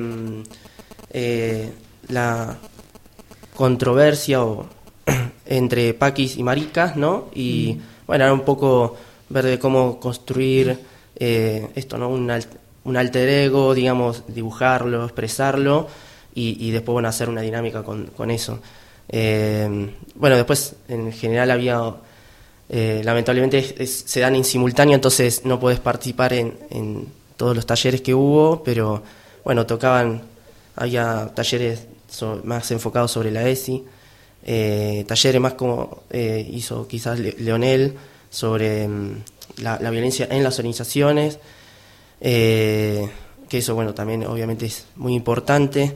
[SPEAKER 4] la controversia entre paquis y maricas, ¿no? Y era un poco ver de cómo construir esto, ¿no? Un alter ego, digamos, dibujarlo, expresarlo y después hacer una dinámica con eso. Después en general había lamentablemente se dan en simultáneo, entonces no podés participar en todos los talleres que hubo, pero había talleres más enfocados sobre la ESI, talleres más como hizo quizás Leonel sobre la violencia en las organizaciones, que eso también obviamente es muy importante.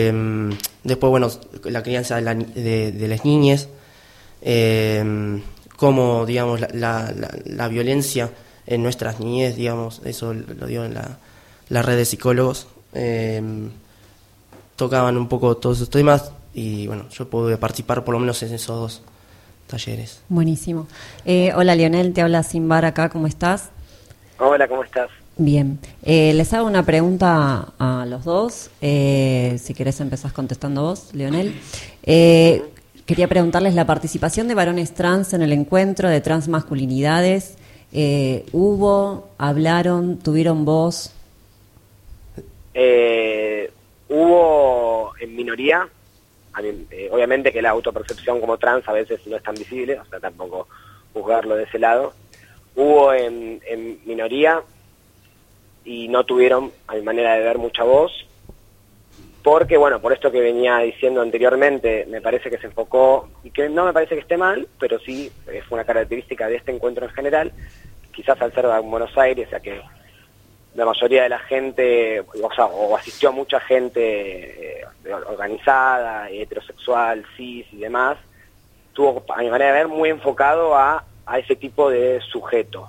[SPEAKER 4] Después la crianza de las niñas, cómo, digamos, la violencia en nuestras niñez, digamos, eso lo dio en la red de psicólogos, tocaban un poco todos esos temas y bueno, yo pude participar por lo menos en esos 2 talleres.
[SPEAKER 5] Buenísimo. Hola Leonel, te habla Simbar acá, ¿cómo estás?
[SPEAKER 12] Hola, ¿cómo estás?
[SPEAKER 5] Bien. Les hago una pregunta a los dos. Si querés empezás contestando vos, Leonel. Quería preguntarles la participación de varones trans en el encuentro de transmasculinidades. ¿Hablaron, tuvieron voz?
[SPEAKER 12] Hubo en minoría. Obviamente que la autopercepción como trans a veces no es tan visible, o sea, tampoco juzgarlo de ese lado. Hubo en minoría y no tuvieron, a mi manera de ver, mucha voz, porque, bueno, por esto que venía diciendo anteriormente, me parece que se enfocó, y que no me parece que esté mal, pero sí fue una característica de este encuentro en general, quizás al ser en Buenos Aires, o sea que la mayoría de la gente, o asistió mucha gente organizada, heterosexual, cis y demás, estuvo, a mi manera de ver, muy enfocado a ese tipo de sujeto.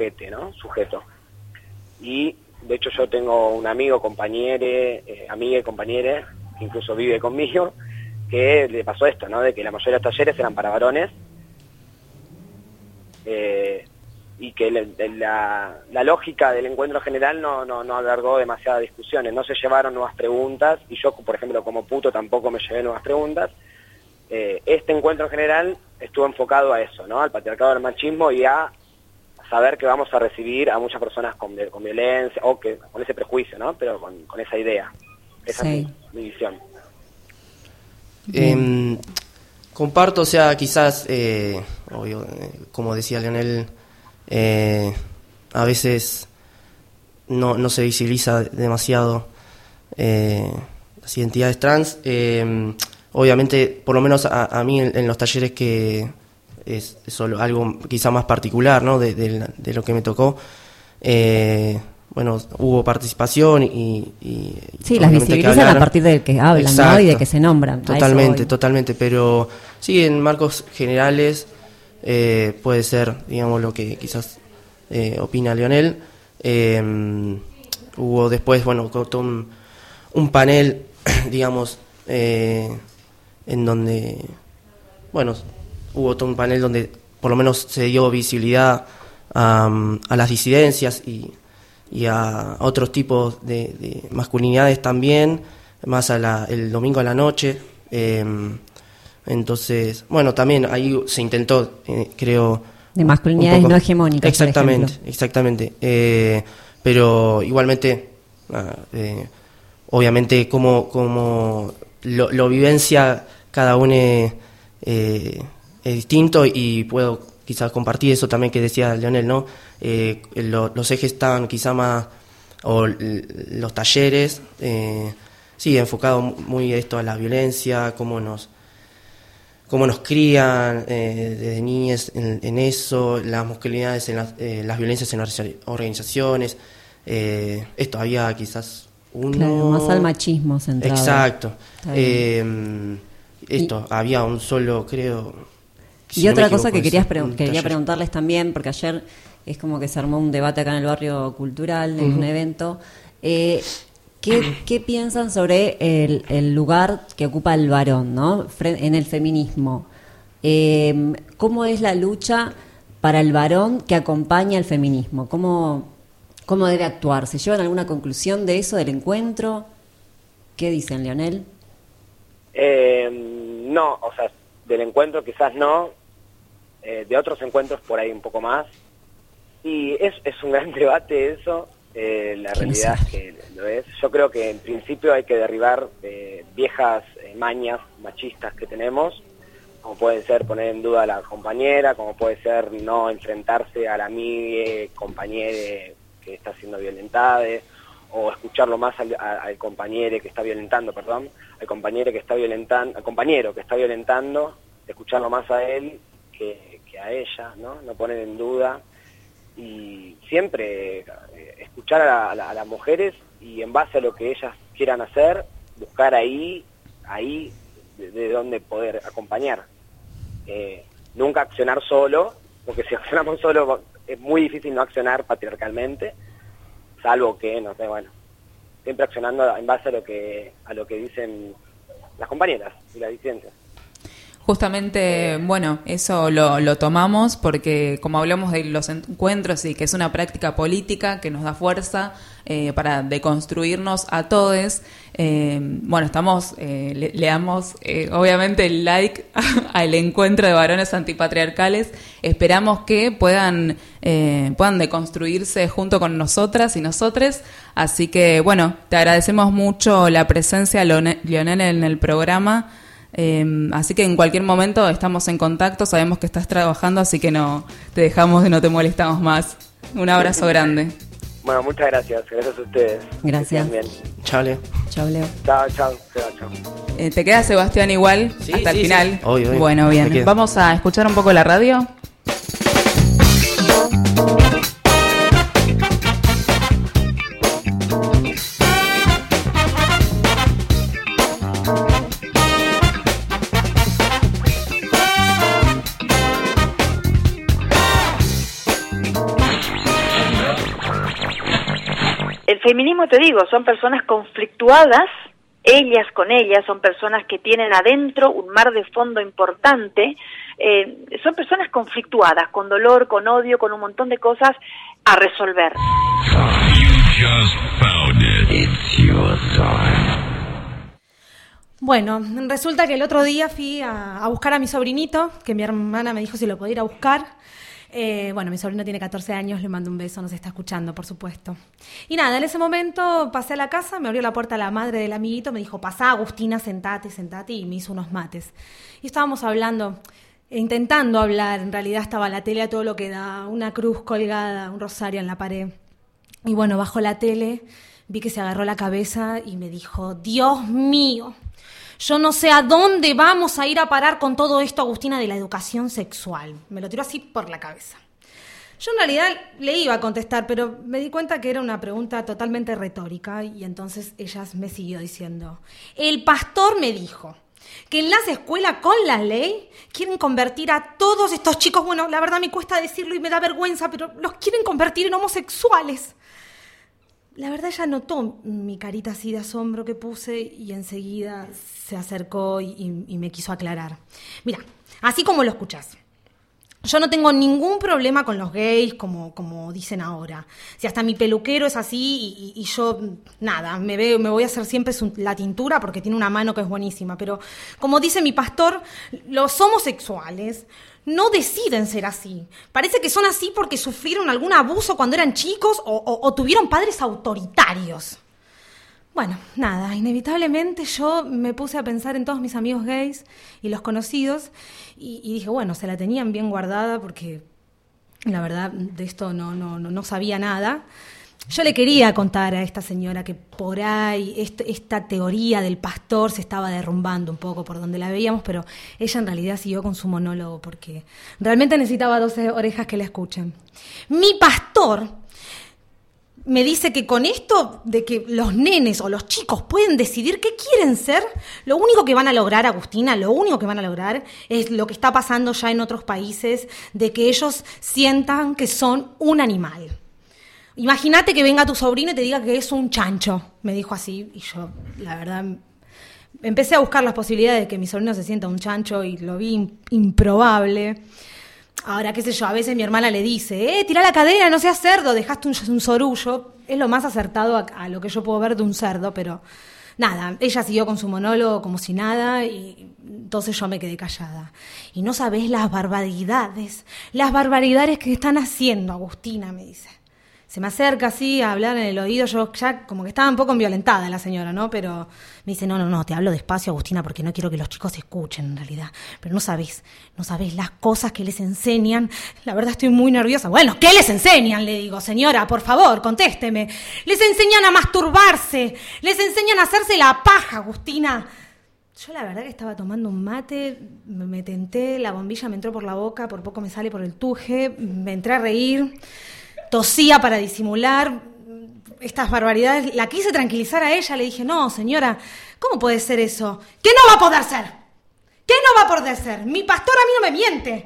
[SPEAKER 12] Y, de hecho, yo tengo un amigo, amiga y compañere, que incluso vive conmigo, que le pasó esto, ¿no? De que la mayoría de los talleres eran para varones, y que la lógica del encuentro general no alargó demasiadas discusiones, no se llevaron nuevas preguntas, y yo, por ejemplo, como puto tampoco me llevé nuevas preguntas. Este encuentro en general estuvo enfocado a eso, ¿no? Al patriarcado, al machismo y a saber que vamos a recibir a muchas personas con violencia, o que con ese prejuicio, ¿no? Pero con esa idea. Esa es mi visión.
[SPEAKER 4] Comparto, o sea, quizás, obvio, como decía Leonel, a veces no se visibiliza demasiado las identidades trans. Obviamente, por lo menos a mí en los talleres que es solo algo quizá más particular, ¿no? de lo que me tocó, bueno, hubo participación y
[SPEAKER 5] sí, las visibilizan a partir del que hablan, ¿no? Y de que se nombran.
[SPEAKER 4] Totalmente, pero sí, en marcos generales puede ser, digamos, lo que quizás opina Leonel. Hubo después, bueno, todo un panel, digamos, en donde, bueno, hubo todo un panel donde por lo menos se dio visibilidad a las disidencias y a otros tipos de masculinidades también, más el domingo a la noche. Entonces, bueno, también ahí se intentó, creo...
[SPEAKER 5] De masculinidades no hegemónicas,
[SPEAKER 4] Exactamente. Pero igualmente, obviamente, como lo vivencia cada uno es distinto, y puedo quizás compartir eso también que decía Leonel, ¿no? Los ejes estaban quizá más, o los talleres, sí, enfocado muy esto a la violencia, cómo nos crían desde niñez en eso, las masculinidades, las violencias en las organizaciones. Esto había quizás
[SPEAKER 5] Claro, más al machismo centrado.
[SPEAKER 4] Exacto. Había un solo, creo...
[SPEAKER 5] Y otra cosa que quería preguntarles también, porque ayer es como que se armó un debate acá en el barrio cultural, en un evento. ¿Qué piensan sobre el lugar que ocupa el varón, ¿no? En el feminismo? ¿Cómo es la lucha para el varón que acompaña al feminismo? ¿Cómo debe actuar? ¿Se llevan alguna conclusión de eso, del encuentro? ¿Qué dicen, Leonel?
[SPEAKER 12] No, o sea, del encuentro quizás no, de otros encuentros por ahí un poco más. Y es un gran debate eso. La realidad es que lo es. Yo creo que en principio hay que derribar viejas mañas machistas que tenemos, como puede ser poner en duda a la compañera, como puede ser no enfrentarse a la amiga, compañera que está siendo violentada, o escucharlo más al compañero que está violentando, al compañero que está violentando, escucharlo más a él que a ella, ¿no? No poner en duda. Y siempre escuchar a las mujeres y en base a lo que ellas quieran hacer, buscar ahí de dónde poder acompañar. Nunca accionar solo porque si accionamos solo es muy difícil no accionar patriarcalmente, salvo que, no sé, bueno, siempre accionando en base a lo que dicen las compañeras y las disidencias.
[SPEAKER 1] Justamente, bueno, eso lo tomamos porque como hablamos de los encuentros y que es una práctica política que nos da fuerza para deconstruirnos a todos, bueno, estamos, le damos obviamente el like al encuentro de varones antipatriarcales. Esperamos que puedan deconstruirse junto con nosotras y nosotres. Así que, bueno, te agradecemos mucho la presencia, Leonel, en el programa. Así que en cualquier momento estamos en contacto, sabemos que estás trabajando, así que no te dejamos y no te molestamos más. Un abrazo grande.
[SPEAKER 12] Bueno, muchas gracias a ustedes.
[SPEAKER 5] Gracias.
[SPEAKER 4] Chao, Leo.
[SPEAKER 5] Chao, Leo.
[SPEAKER 12] Chao.
[SPEAKER 1] ¿Te queda, Sebastián, igual
[SPEAKER 4] Sí,
[SPEAKER 1] hasta el
[SPEAKER 4] sí,
[SPEAKER 1] final?
[SPEAKER 4] sí. Obvio.
[SPEAKER 1] Bueno, bien. Vamos a escuchar un poco la radio.
[SPEAKER 13] El feminismo, te digo, son personas conflictuadas, ellas con ellas, son personas que tienen adentro un mar de fondo importante, son personas conflictuadas, con dolor, con odio, con un montón de cosas a resolver.
[SPEAKER 3] Bueno, resulta que el otro día fui a buscar a mi sobrinito, que mi hermana me dijo si lo podía ir a buscar. Bueno, mi sobrino tiene 14 años, le mando un beso, nos está escuchando, por supuesto. Y nada, en ese momento pasé a la casa, me abrió la puerta la madre del amiguito, me dijo, pasá, Agustina, sentate, y me hizo unos mates. Y estábamos hablando, intentando hablar, en realidad estaba la tele a todo lo que da, una cruz colgada, un rosario en la pared. Y bueno, bajo la tele, vi que se agarró la cabeza y me dijo, Dios mío, yo no sé a dónde vamos a ir a parar con todo esto, Agustina, de la educación sexual. Me lo tiró así por la cabeza. Yo en realidad le iba a contestar, pero me di cuenta que era una pregunta totalmente retórica y entonces ella me siguió diciendo, el pastor me dijo que en las escuelas con la ley quieren convertir a todos estos chicos, bueno, la verdad me cuesta decirlo y me da vergüenza, pero los quieren convertir en homosexuales. La verdad ella notó mi carita así de asombro que puse y enseguida se acercó y me quiso aclarar. Mira, así como lo escuchás, yo no tengo ningún problema con los gays como dicen ahora. Si hasta mi peluquero es así y yo, nada, me voy a hacer siempre la tintura porque tiene una mano que es buenísima. Pero como dice mi pastor, los homosexuales no deciden ser así. Parece que son así porque sufrieron algún abuso cuando eran chicos o tuvieron padres autoritarios. Bueno, nada, inevitablemente yo me puse a pensar en todos mis amigos gays y los conocidos y dije, bueno, se la tenían bien guardada porque la verdad de esto no sabía nada. Yo le quería contar a esta señora que por ahí esta teoría del pastor se estaba derrumbando un poco por donde la veíamos, pero ella en realidad siguió con su monólogo porque realmente necesitaba 12 orejas que la escuchen. Mi pastor me dice que con esto de que los nenes o los chicos pueden decidir qué quieren ser, lo único que van a lograr, Agustina, lo único que van a lograr es lo que está pasando ya en otros países, de que ellos sientan que son un animal. Imagínate que venga tu sobrino y te diga que es un chancho, me dijo así, y yo, la verdad, empecé a buscar las posibilidades de que mi sobrino se sienta un chancho y lo vi improbable. Ahora, qué sé yo, a veces mi hermana le dice, tirá la cadera, no seas cerdo, dejaste un sorullo. Es lo más acertado a lo que yo puedo ver de un cerdo, pero nada, ella siguió con su monólogo como si nada y entonces yo me quedé callada. Y no sabés las barbaridades que están haciendo, Agustina, me dice. Se me acerca así a hablar en el oído, yo ya como que estaba un poco enviolentada la señora, ¿no? Pero me dice, no, te hablo despacio, Agustina, porque no quiero que los chicos escuchen en realidad. Pero no sabés las cosas que les enseñan. La verdad estoy muy nerviosa. Bueno, ¿qué les enseñan? Le digo, señora, por favor, contésteme. Les enseñan a masturbarse, les enseñan a hacerse la paja, Agustina. Yo la verdad que estaba tomando un mate, me tenté, la bombilla me entró por la boca, por poco me sale por el tuje, me entré a reír. Tosía para disimular estas barbaridades. La quise tranquilizar a ella. Le dije, no, señora, ¿cómo puede ser eso? ¿Qué no va a poder ser? ¿Qué no va a poder ser? Mi pastor a mí no me miente.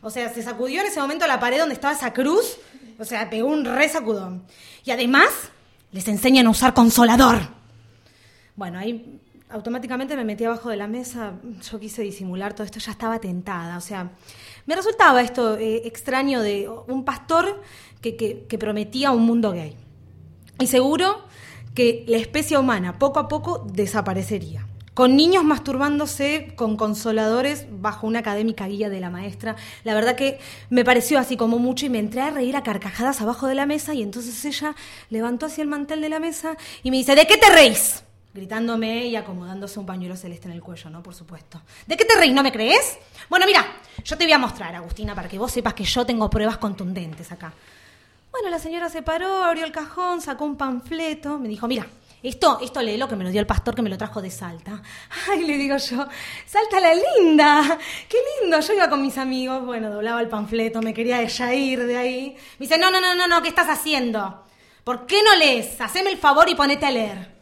[SPEAKER 3] O sea, se sacudió en ese momento la pared donde estaba esa cruz. O sea, pegó un re sacudón. Y además, les enseñan a usar consolador. Bueno, ahí automáticamente me metí abajo de la mesa. Yo quise disimular todo esto, ya estaba tentada. O sea, me resultaba esto extraño de un pastor que prometía un mundo gay. Y seguro que la especie humana poco a poco desaparecería. Con niños masturbándose con consoladores bajo una académica guía de la maestra. La verdad que me pareció así como mucho y me entré a reír a carcajadas abajo de la mesa y entonces ella levantó hacia el mantel de la mesa y me dice, ¿de qué te reís? Gritándome y acomodándose un pañuelo celeste en el cuello, ¿no? Por supuesto. ¿De qué te reís? ¿No me crees? Bueno, mira, yo te voy a mostrar, Agustina, para que vos sepas que yo tengo pruebas contundentes acá. Bueno, la señora se paró, abrió el cajón, sacó un panfleto, me dijo, mira, esto léelo, que me lo dio el pastor que me lo trajo de Salta. Ay, le digo yo, Salta la linda, qué lindo. Yo iba con mis amigos, bueno, doblaba el panfleto, me quería ya ir de ahí. Me dice, no, ¿qué estás haciendo? ¿Por qué no lees? Haceme el favor y ponete a leer.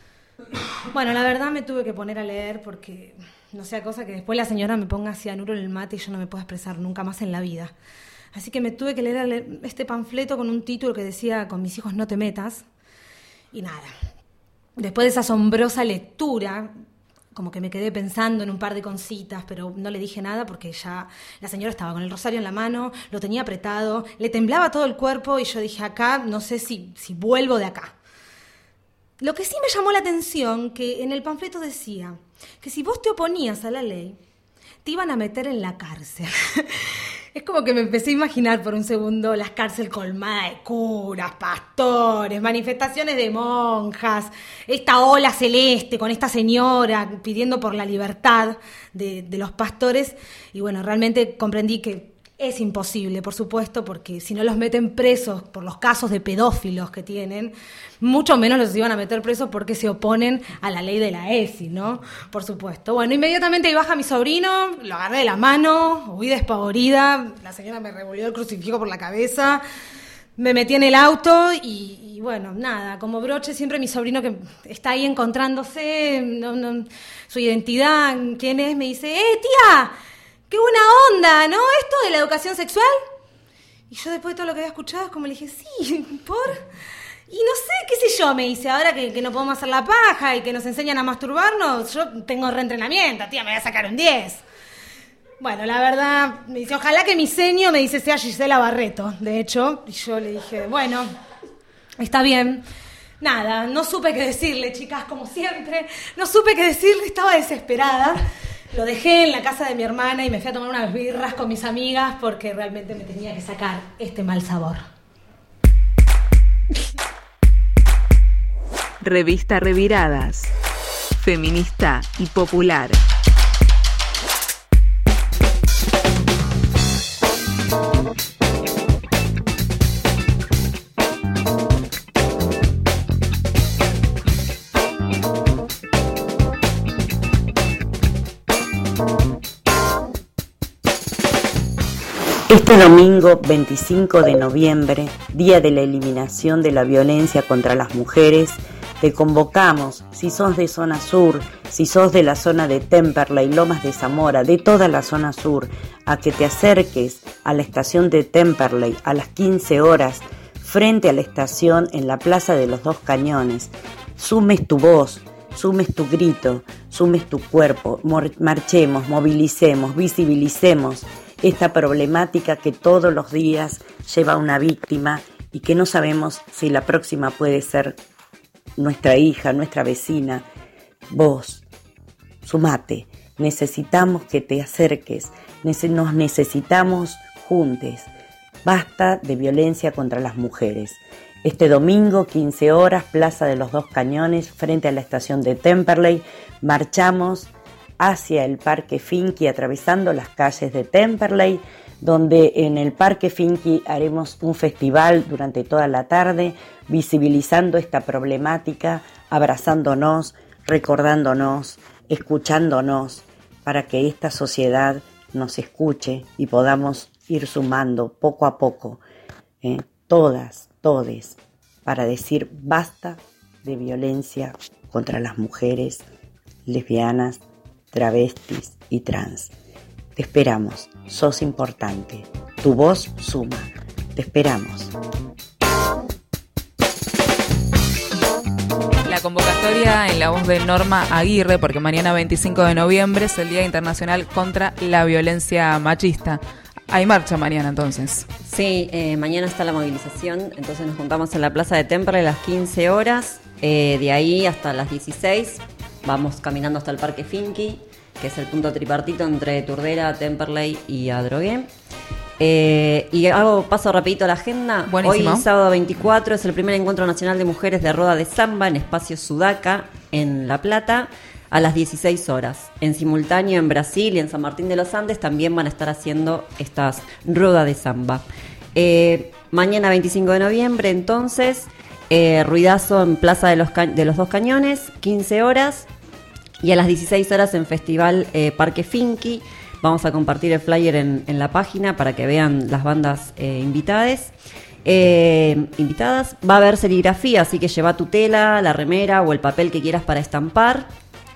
[SPEAKER 3] Bueno, la verdad me tuve que poner a leer porque no sea cosa que después la señora me ponga cianuro en el mate y yo no me pueda expresar nunca más en la vida. Así que me tuve que leer este panfleto con un título que decía, con mis hijos no te metas. Y nada. Después de esa asombrosa lectura, como que me quedé pensando en un par de cositas, pero no le dije nada porque ya la señora estaba con el rosario en la mano, lo tenía apretado, le temblaba todo el cuerpo y yo dije, acá no sé si vuelvo de acá. Lo que sí me llamó la atención, que en el panfleto decía que si vos te oponías a la ley, te iban a meter en la cárcel. Es como que me empecé a imaginar por un segundo las cárceles colmadas de curas, pastores, manifestaciones de monjas, esta ola celeste con esta señora pidiendo por la libertad de los pastores. Y bueno, realmente comprendí que es imposible, por supuesto, porque si no los meten presos por los casos de pedófilos que tienen, mucho menos los iban a meter presos porque se oponen a la ley de la ESI, ¿no? Por supuesto. Bueno, inmediatamente ahí baja mi sobrino, lo agarré de la mano, huí despavorida, la señora me revolvió el crucifijo por la cabeza, me metí en el auto y bueno, nada, como broche siempre mi sobrino que está ahí encontrándose, su identidad, quién es, me dice, tía, ¡qué buena onda!, ¿no? ¿Esto de la educación sexual? Y yo después de todo lo que había escuchado, como le dije, sí, ¿por? Y no sé, qué sé yo, me dice, ahora que no podemos hacer la paja y que nos enseñan a masturbarnos, yo tengo reentrenamiento, tía, me voy a sacar un 10. Bueno, la verdad, me dice, ojalá que mi seño, me dice, sea Gisela Barreto, de hecho. Y yo le dije, bueno, está bien. Nada, no supe qué decirle, chicas, como siempre. No supe qué decirle, estaba desesperada. Lo dejé en la casa de mi hermana y me fui a tomar unas birras con mis amigas porque realmente me tenía que sacar este mal sabor.
[SPEAKER 8] Revista Reviradas. Feminista y popular.
[SPEAKER 14] Este domingo 25 de noviembre, día de la eliminación de la violencia contra las mujeres, te convocamos, si sos de zona sur, si sos de la zona de Temperley, Lomas de Zamora, de toda la zona sur, a que te acerques a la estación de Temperley a las 15 horas, frente a la estación en la Plaza de los Dos Cañones. Sumes tu voz, sumes tu grito, sumes tu cuerpo, marchemos, movilicemos, visibilicemos esta problemática que todos los días lleva una víctima y que no sabemos si la próxima puede ser nuestra hija, nuestra vecina. Vos, sumate, necesitamos que te acerques, nos necesitamos juntes. Basta de violencia contra las mujeres. Este domingo, 15 horas, Plaza de los Dos Cañones, frente a la estación de Temperley, marchamos hacia el Parque Finky, atravesando las calles de Temperley, donde en el Parque Finky haremos un festival durante toda la tarde, visibilizando esta problemática, abrazándonos, recordándonos, escuchándonos, para que esta sociedad nos escuche y podamos ir sumando poco a poco, todes, para decir basta de violencia contra las mujeres lesbianas, travestis y trans. Te esperamos, sos importante. Tu voz suma. Te esperamos.
[SPEAKER 1] La convocatoria en la voz de Norma Aguirre, porque mañana 25 de noviembre es el Día Internacional contra la Violencia Machista. Hay marcha mañana entonces.
[SPEAKER 5] Sí, mañana está la movilización, entonces nos juntamos en la Plaza de Temperley a las 15 horas, de ahí hasta las 16 vamos caminando hasta el Parque Finky, que es el punto tripartito entre Turdera, Temperley y Adrogué. Y paso rapidito a la agenda.
[SPEAKER 1] Buenísimo.
[SPEAKER 5] Hoy, sábado 24, es el primer encuentro nacional de mujeres de Roda de Samba en Espacio Sudaca, en La Plata, a las 16 horas. En simultáneo en Brasil y en San Martín de los Andes también van a estar haciendo estas Roda de Samba. Mañana 25 de noviembre, entonces, ruidazo en Plaza de los Dos Cañones, 15 horas. Y a las 16 horas en Festival Parque Finky. Vamos a compartir el flyer en la página para que vean las bandas invitadas. Va a haber serigrafía, así que lleva tu tela, la remera o el papel que quieras para estampar.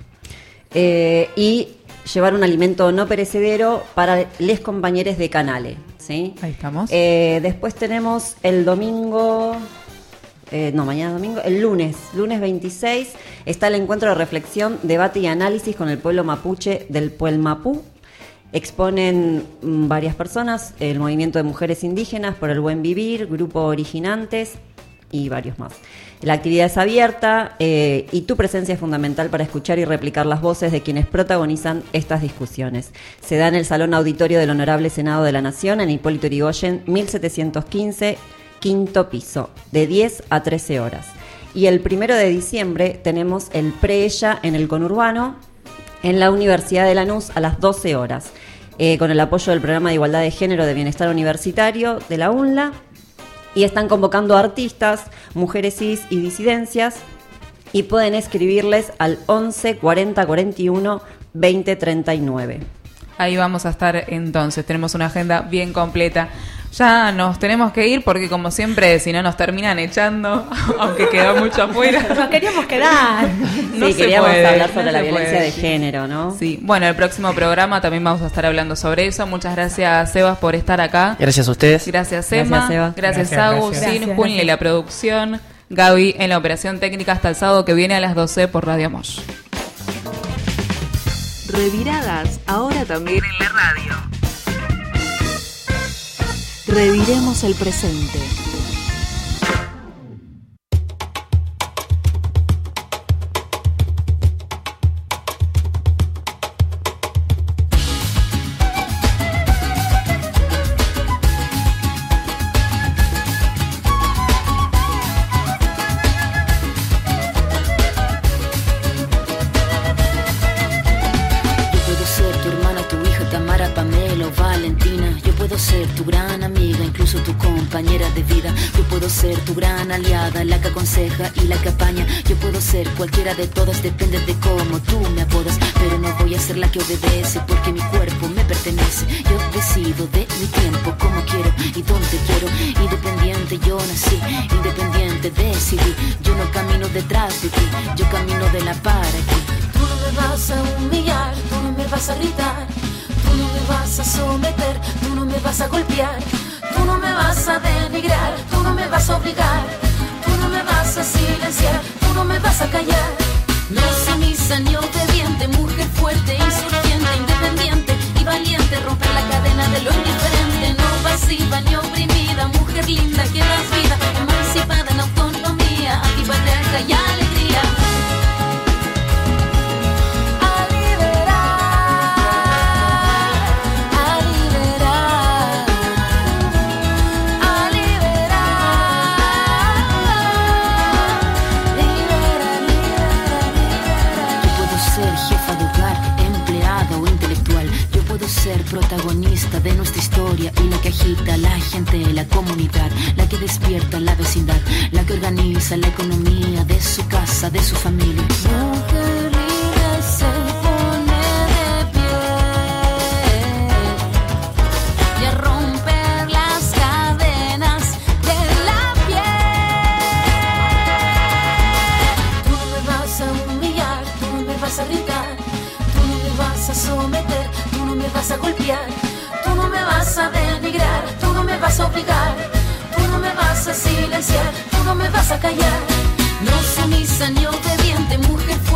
[SPEAKER 5] Y llevar un alimento no perecedero para les compañeros de Canale, ¿sí?
[SPEAKER 1] Ahí estamos.
[SPEAKER 5] Después tenemos el domingo... mañana domingo, el lunes 26, está el encuentro de reflexión, debate y análisis con el pueblo mapuche del Puelmapú. Exponen varias personas, el Movimiento de Mujeres Indígenas por el Buen Vivir, Grupo Originantes y varios más. La actividad es abierta y tu presencia es fundamental para escuchar y replicar las voces de quienes protagonizan estas discusiones. Se da en el Salón Auditorio del Honorable Senado de la Nación, en Hipólito Yrigoyen, 1715, quinto piso, de 10 a 13 horas. Y el 1 de diciembre tenemos el Pre-Ella en el conurbano, en la Universidad de Lanús, a las 12 horas, con el apoyo del Programa de Igualdad de Género de Bienestar Universitario de la UNLA, y están convocando a artistas, mujeres cis y disidencias, y pueden escribirles al 11 40 41 20 39.
[SPEAKER 1] Ahí vamos a estar entonces, tenemos una agenda bien completa. Ya nos tenemos que ir porque, como siempre, si no nos terminan echando, aunque quedó mucho afuera.
[SPEAKER 3] Nos queríamos quedar.
[SPEAKER 5] Sí, queríamos hablar sobre la violencia de género, ¿no?
[SPEAKER 1] Sí, bueno, el próximo programa también vamos a estar hablando sobre eso. Muchas gracias, Sebas, por estar acá.
[SPEAKER 4] Gracias a ustedes.
[SPEAKER 1] Gracias, Emma. Gracias, Agustín, Juli en la producción, Gaby en la operación técnica. Hasta el sábado que viene a las 12 por Radio Mosh.
[SPEAKER 8] Reviradas, ahora también en la radio. Reviremos el presente.
[SPEAKER 15] La que aconseja y la que apaña. Yo puedo ser cualquiera de todas, depende de cómo tú me apodas. Pero no voy a ser la que obedece, porque mi cuerpo me pertenece. Yo decido de mi tiempo, como quiero y donde quiero. Independiente yo nací, independiente decidí. Yo no camino detrás de ti, yo camino de la para aquí. Tú no me vas a humillar, tú no me vas a gritar, tú no me vas a someter, tú no me vas a golpear, tú no me vas a denigrar, tú no me vas a obligar, tú no me vas a silenciar, tú no me vas a callar. No sumisa ni obediente, mujer fuerte, insurgente, independiente y valiente, romper la cadena de lo indiferente. No pasiva ni oprimida, mujer linda que das vida, emancipada en autonomía, antipatriarca y alegría. Protagonista de nuestra historia y la que agita a la gente, la comunidad, la que despierta la vecindad, la que organiza la economía de su casa, de su familia. Mujer libre se pone de pie y a romper las cadenas de la piel. Tú no me vas a humillar, tú no me vas a gritar, tú no me vas a someter, tú no me vas a golpear. cambiar. Tú no me vas a denigrar, tú no me vas a obligar, tú no me vas a silenciar, tú no me vas a callar. No sumisa ni obediente, mujer